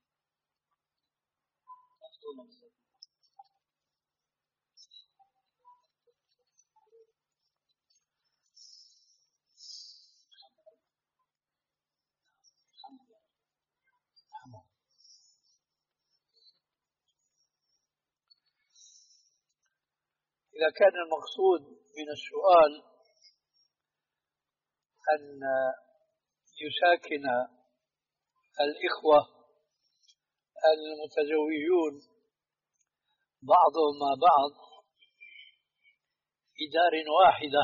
إذا كان المقصود من السؤال أن يساكن الإخوة المتزوجون بعضهم مع بعض في دار واحدة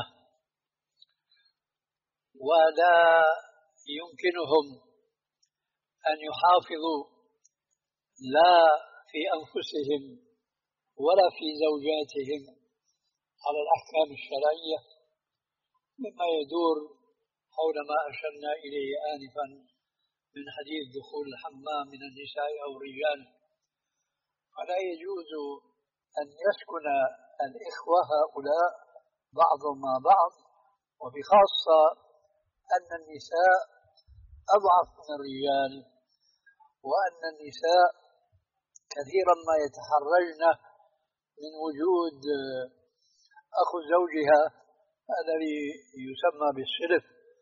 ولا يمكنهم أن يحافظوا لا في أنفسهم ولا في زوجاتهم على الأحكام الشرعية، مما يدور حول ما أشرنا إليه آنفا من حديث دخول الحمام من النساء أو الرجال، فلا يجوز أن يسكن الإخوة هؤلاء بعضهم مع بعض، وبخاصة أن النساء أضعف من الرجال، وأن النساء كثيرا ما يتحرجن من وجود أخو زوجها الذي يسمى بالسلف.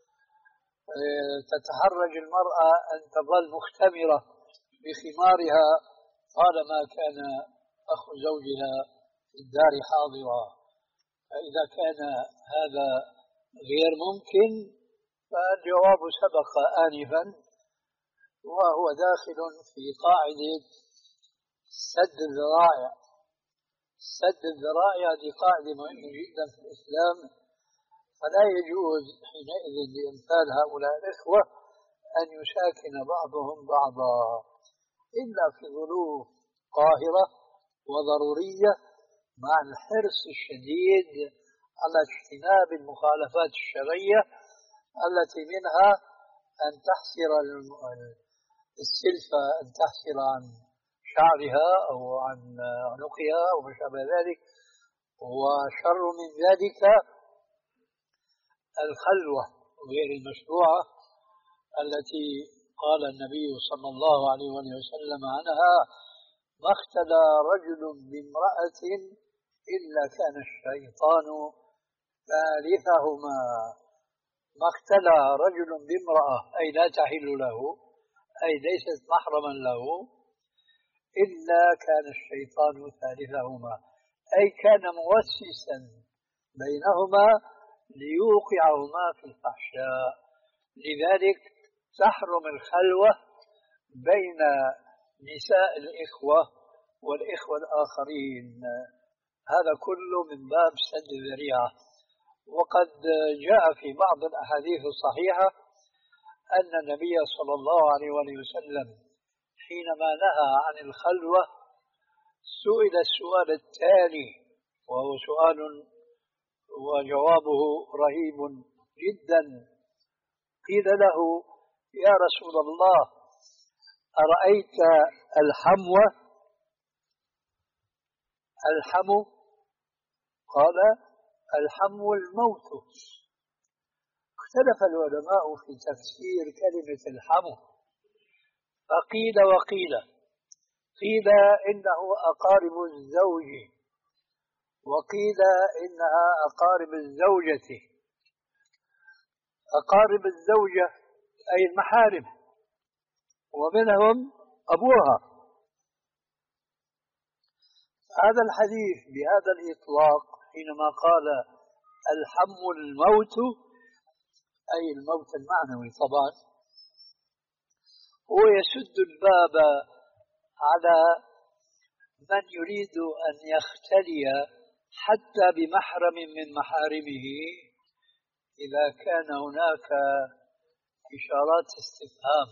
تتحرج المرأة أن تظل مختمرة بخمارها طالما كان أخو زوجها في الدار حاضرا، فإذا كان هذا غير ممكن فالجواب سبق آنفا، وهو داخل في قاعدة سد الذرائع. سد الذرائع هذه قاعدة مهمة جدا في الإسلام، فلا يجوز حينئذ لأمثال هؤلاء الإخوة أن يساكن بعضهم بعضا إلا في ظروف قاهرة وضرورية، مع الحرص الشديد على اجتناب المخالفات الشرعية التي منها أن تحصر السلفة، أن تحصر عن شعرها أو عن عنقها أو ما شابه ذلك. وشر من ذلك الخلوة غير المشروعة التي قال النبي صلى الله عليه وسلم عنها: ما اختلى رجل بامرأة إلا كان الشيطان ثالثهما. ما اختلى رجل بامرأة أي لا تحل له، أي ليست محرما له، إلا كان الشيطان ثالثهما، أي كان موسوسا بينهما ليوقعهما في الفحشاء. لذلك تحرم الخلوة بين نساء الإخوة والإخوة الآخرين. هذا كله من باب سد الذريعة. وقد جاء في بعض الأحاديث الصحيحة أن النبي صلى الله عليه وسلم حينما نهى عن الخلوة سئل السؤال التالي، وهو سؤال وجوابه رهيب جدا. قيل له: يا رسول الله، أرأيت الحمو؟ الحمو؟ قال: الحمو الموت. اختلف العلماء في تفسير كلمة الحمو، فقيل وقيل. قيل إنه أقارب الزوج، وقيل إنها أقارب الزوجة. أقارب الزوجة أي المحارم، ومنهم أبوها. هذا الحديث بهذا الإطلاق حينما قال الحم الموت أي الموت المعنوي طبعا، هو يسد الباب على من يريد أن يختلي حتى بمحرم من محارمه إذا كان هناك إشارات استفهام.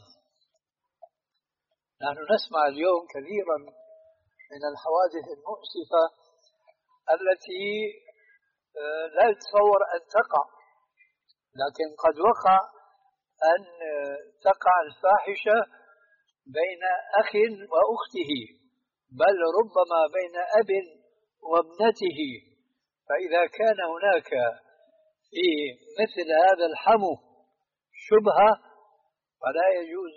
نحن نسمع اليوم كثيرا من الحوادث المؤسفة التي لا يتصور أن تقع، لكن قد وقع أن تقع الفاحشة بين أخ وأخته، بل ربما بين أب وابنته. فإذا كان هناك في مثل هذا الحمو شبهة فلا يجوز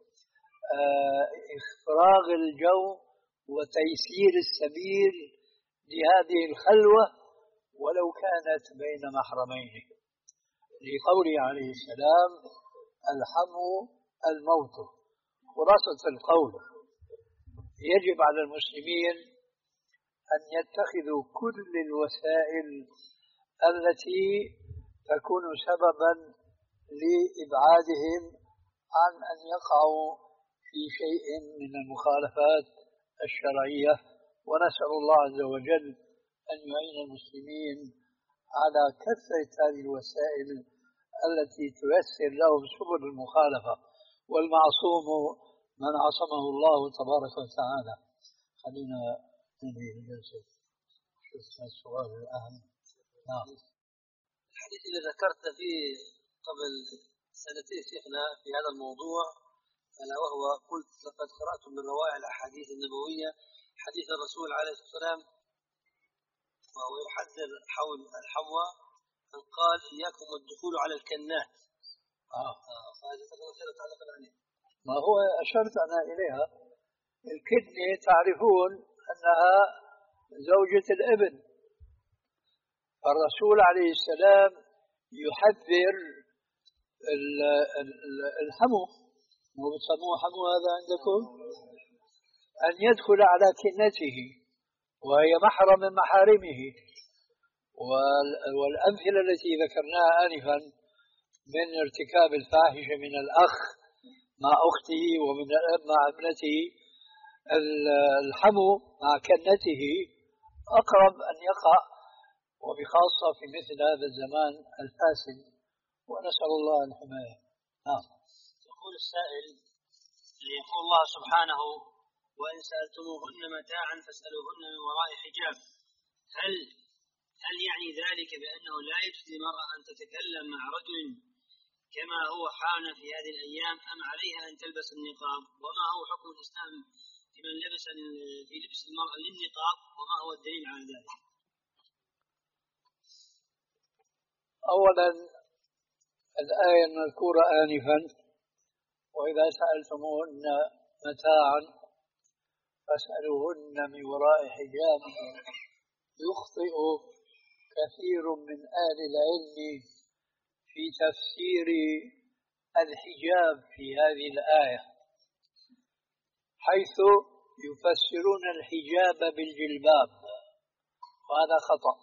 إفراغ الجو وتيسير السبيل لهذه الخلوة ولو كانت بين محرمين، لقوله عليه السلام: الحمو الموت. خلاصة القول: يجب على المسلمين أن يتخذوا كل الوسائل التي تكون سببا لإبعادهم عن أن يقعوا في شيء من المخالفات الشرعية. ونسأل الله عز وجل أن يعين المسلمين على كثرة هذه الوسائل التي تيسر لهم سبل المخالفة، والمعصوم من عصمه الله تبارك وتعالى. خلينا ننهي الجلسة. شوف السؤال الأهم. نعم. الحديث اللي ذكرت فيه قبل سنتين شيخنا في هذا الموضوع، ألا وهو قلت: لقد قرأت من روائع الأحاديث النبوية حديث الرسول عليه الصلاة والسلام وهو يحذر حول الحموى، أن قال: إياكم والدخول على الكنات. آه. فهذا تفضل تعلق عليه. ما هو أشرت أنا إليها. الكدنة تعرفون أنها زوجة الابن، الرسول عليه السلام يحذر الحمو، مو بتسموه حمو هذا عندكم، أن يدخل على كنته وهي محرم من محارمه. والأمثلة التي ذكرناها آنفا من ارتكاب الفاحشة من الأخ مع أخته ومن الأب مع ابنته، الحمو مع كنته أقرب أن يقع، وبخاصة في مثل هذا الزمان الفاسد، ونسأل الله الحماية. نعم. يقول السائل: يقول الله سبحانه: وإن سألتموهن متاعا فاسألوهن من وراء حجاب. هل هل يعني ذلك بأنه لا يجوز للمرأة أن تتكلم مع رجل كما هو حال في هذه الأيام، أم عليها أن تلبس النقاب؟ وما هو حكم الإسلام في من لبس في لبس المرأة للنقاب، وما هو الدليل على ذلك؟ أولا الآية المذكورة آنفا: وإذا سألتموهن متاعا فاسألوهن من وراء حجاب، يخطئ كثير من أهل العلم في تفسير الحجاب في هذه الآية، حيث يفسرون الحجاب بالجلباب وهذا خطأ.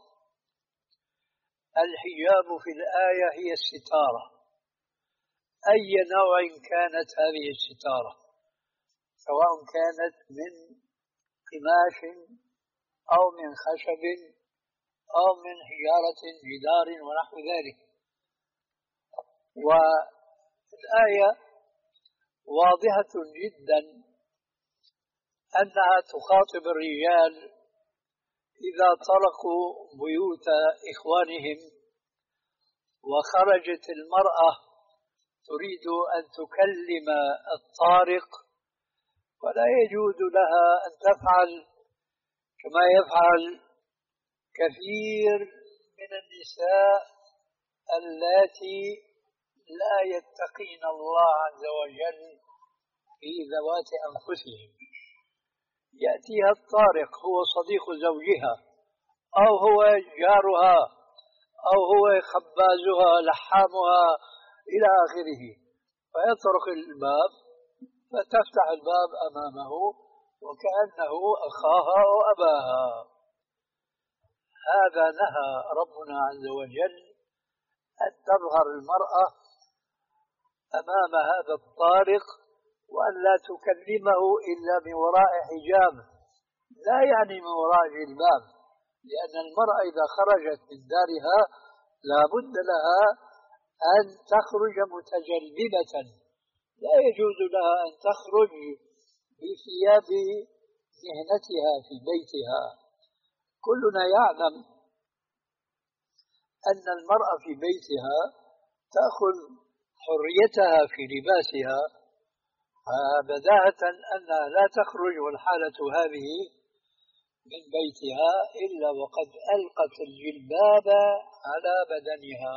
الحجاب في الآية هي الستارة، أي نوع كانت هذه الستارة، سواء كانت من قماش أو من خشب أو من حجارة جدار ونحو ذلك. والآية واضحة جدا أنها تخاطب الرجال إذا طرقوا بيوت إخوانهم وخرجت المرأة تريد أن تكلم الطارق، ولا يجوز لها أن تفعل كما يفعل كثير من النساء اللاتي لا يتقين الله عز وجل في ذوات أنفسهم. يأتيها الطارق هو صديق زوجها أو هو جارها أو هو خبازها لحامها إلى آخره، فيطرق الباب فتفتح الباب أمامه وكأنه أخاها أو أباها. هذا نهى ربنا عز وجل أن تظهر المرأة أمام هذا الطارق وأن لا تكلمه إلا من وراء حجاب، لا يعني من وراء جلباب، لأن المرأة إذا خرجت من دارها لا بد لها أن تخرج متجلبة، لا يجوز لها أن تخرج بثياب مهنتها في بيتها. كلنا يعلم أن المرأة في بيتها تأخذ حريتها في لباسها، بداهة أنها لا تخرج والحالة هذه من بيتها إلا وقد ألقت الجلباب على بدنها.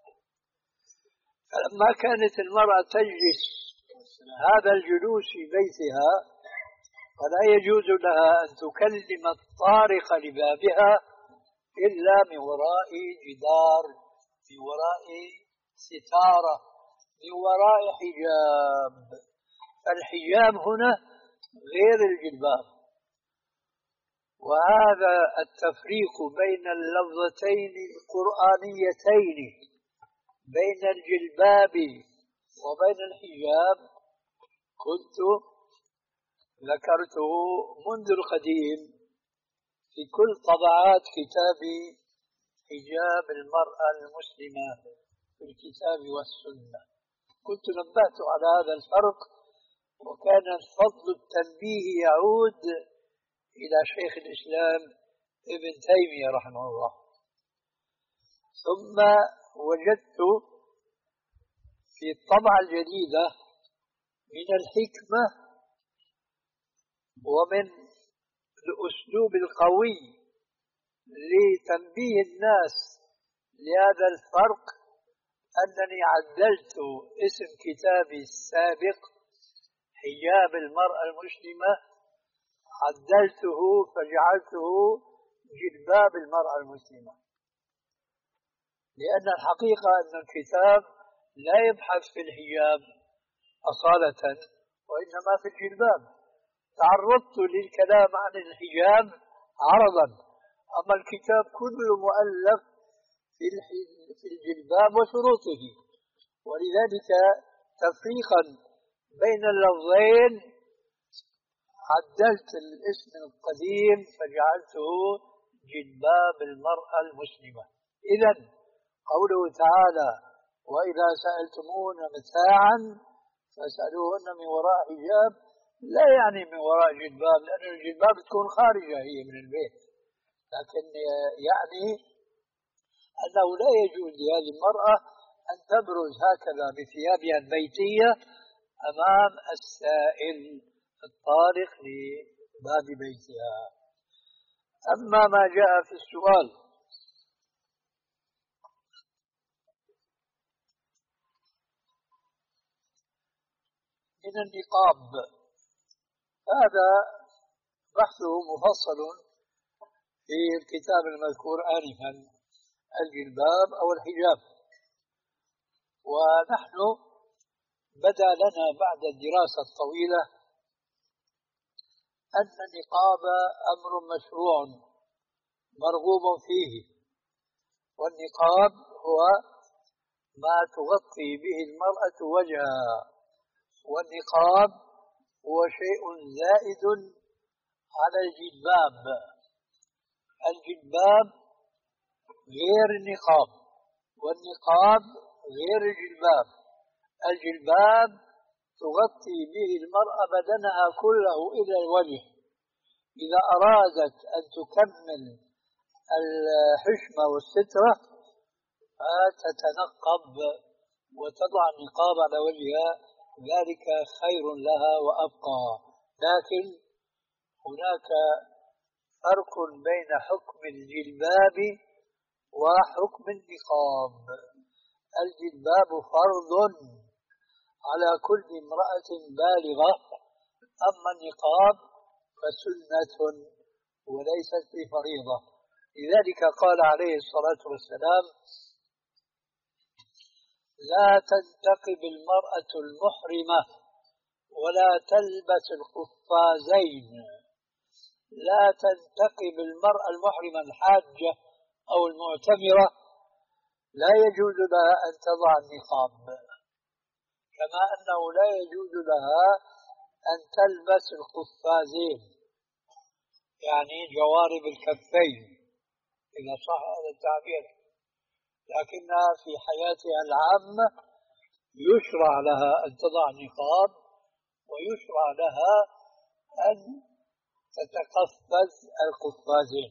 فلما كانت المرأة تجلس هذا الجلوس في بيتها فلا يجوز لها أن تكلم الطارق لبابها إلا من وراء جدار، من وراء ستارة، من وراء حجاب. الحجاب هنا غير الجلباب. وهذا التفريق بين اللفظتين القرآنيتين بين الجلباب وبين الحجاب كنت ذكرته منذ القديم في كل طبعات كتاب حجاب المرأة المسلمة في الكتاب والسنة، كنت نبهت على هذا الفرق، وكان الفضل التنبيه يعود إلى شيخ الإسلام ابن تيمية رحمه الله. ثم وجدت في الطبعة الجديدة من الحكمة ومن الأسلوب القوي لتنبيه الناس لهذا الفرق أنني عدلت اسم كتابي السابق حجاب المرأة المسلمة، عدلته فجعلته جلباب المرأة المسلمة، لأن الحقيقة أن الكتاب لا يبحث في الحجاب أصالة وإنما في الجلباب. تعرضت للكلام عن الحجاب عرضا، أما الكتاب كله مؤلف في الجلباب وشروطه، ولذلك تفريقا بين اللفظين عدلت الاسم القديم فجعلته جلباب المرأة المسلمة. إذن قوله تعالى وإذا سألتمون متاعا فاسألوهن من وراء حجاب لا يعني من وراء جلباب، لأن الجلباب تكون خارجة هي من البيت، لكن يعني أنه لا يجوز لهذه المرأة أن تبرز هكذا بثيابها البيتية أمام السائل الطارق لباب بيتها. أما ما جاء في السؤال من النقاب، هذا بحثه مفصل في الكتاب المذكور آنفا، الجلباب أو الحجاب. ونحن بدا لنا بعد الدراسة الطويلة أن النقاب أمر مشروع مرغوب فيه. والنقاب هو ما تغطي به المرأة وجهها، والنقاب هو شيء زائد على الجلباب. الجلباب غير النقاب، والنقاب غير الجلباب. الجلباب تغطي به المرأة بدنها كله إلى الوجه. إذا أرادت أن تكمل الحشمة والسترة فتتنقب وتضع النقاب على وجهها، ذلك خير لها وأبقى. لكن هناك فرق بين حكم الجلباب وحكم النقاب. الجلباب فرض على كل امرأة بالغة، أما النقاب فسنة وليست بفريضة. لذلك قال عليه الصلاة والسلام: لا تنتقب المرأة المحرمة ولا تلبس القفازين. لا تنتقب المرأة المحرمة الحاجة أو المعتمرة لا يجوز لها أن تضع النقاب، كما أنه لا يجوز لها أن تلبس القفازين، يعني جوارب الكفين إذا صح هذا التعبير، لكنها في حياتها العامة يشرع لها أن تضع نقاب، ويشرع لها أن تتقفز القفازين.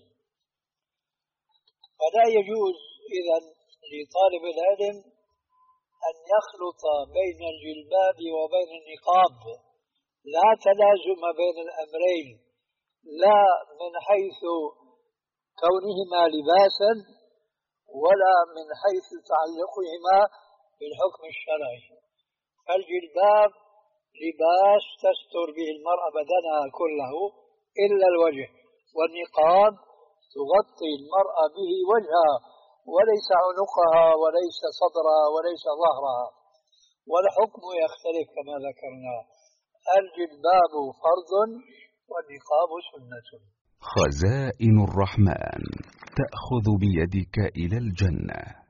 فلا يجوز إذن لطالب العلم أن يخلط بين الجلباب وبين النقاب، لا تلازم بين الأمرين، لا من حيث كونهما لباسا ولا من حيث تعلقهما بالحكم الشرعي. فالجلباب لباس تستر به المرأة بدنها كله إلا الوجه، والنقاب تغطي المرأة به وجهها وليس عنقها وليس صدرها وليس ظهرها، والحكم يختلف كما ذكرنا. الجلباب فرض والنقاب سنة. خزائن الرحمن تأخذ بيدك إلى الجنة.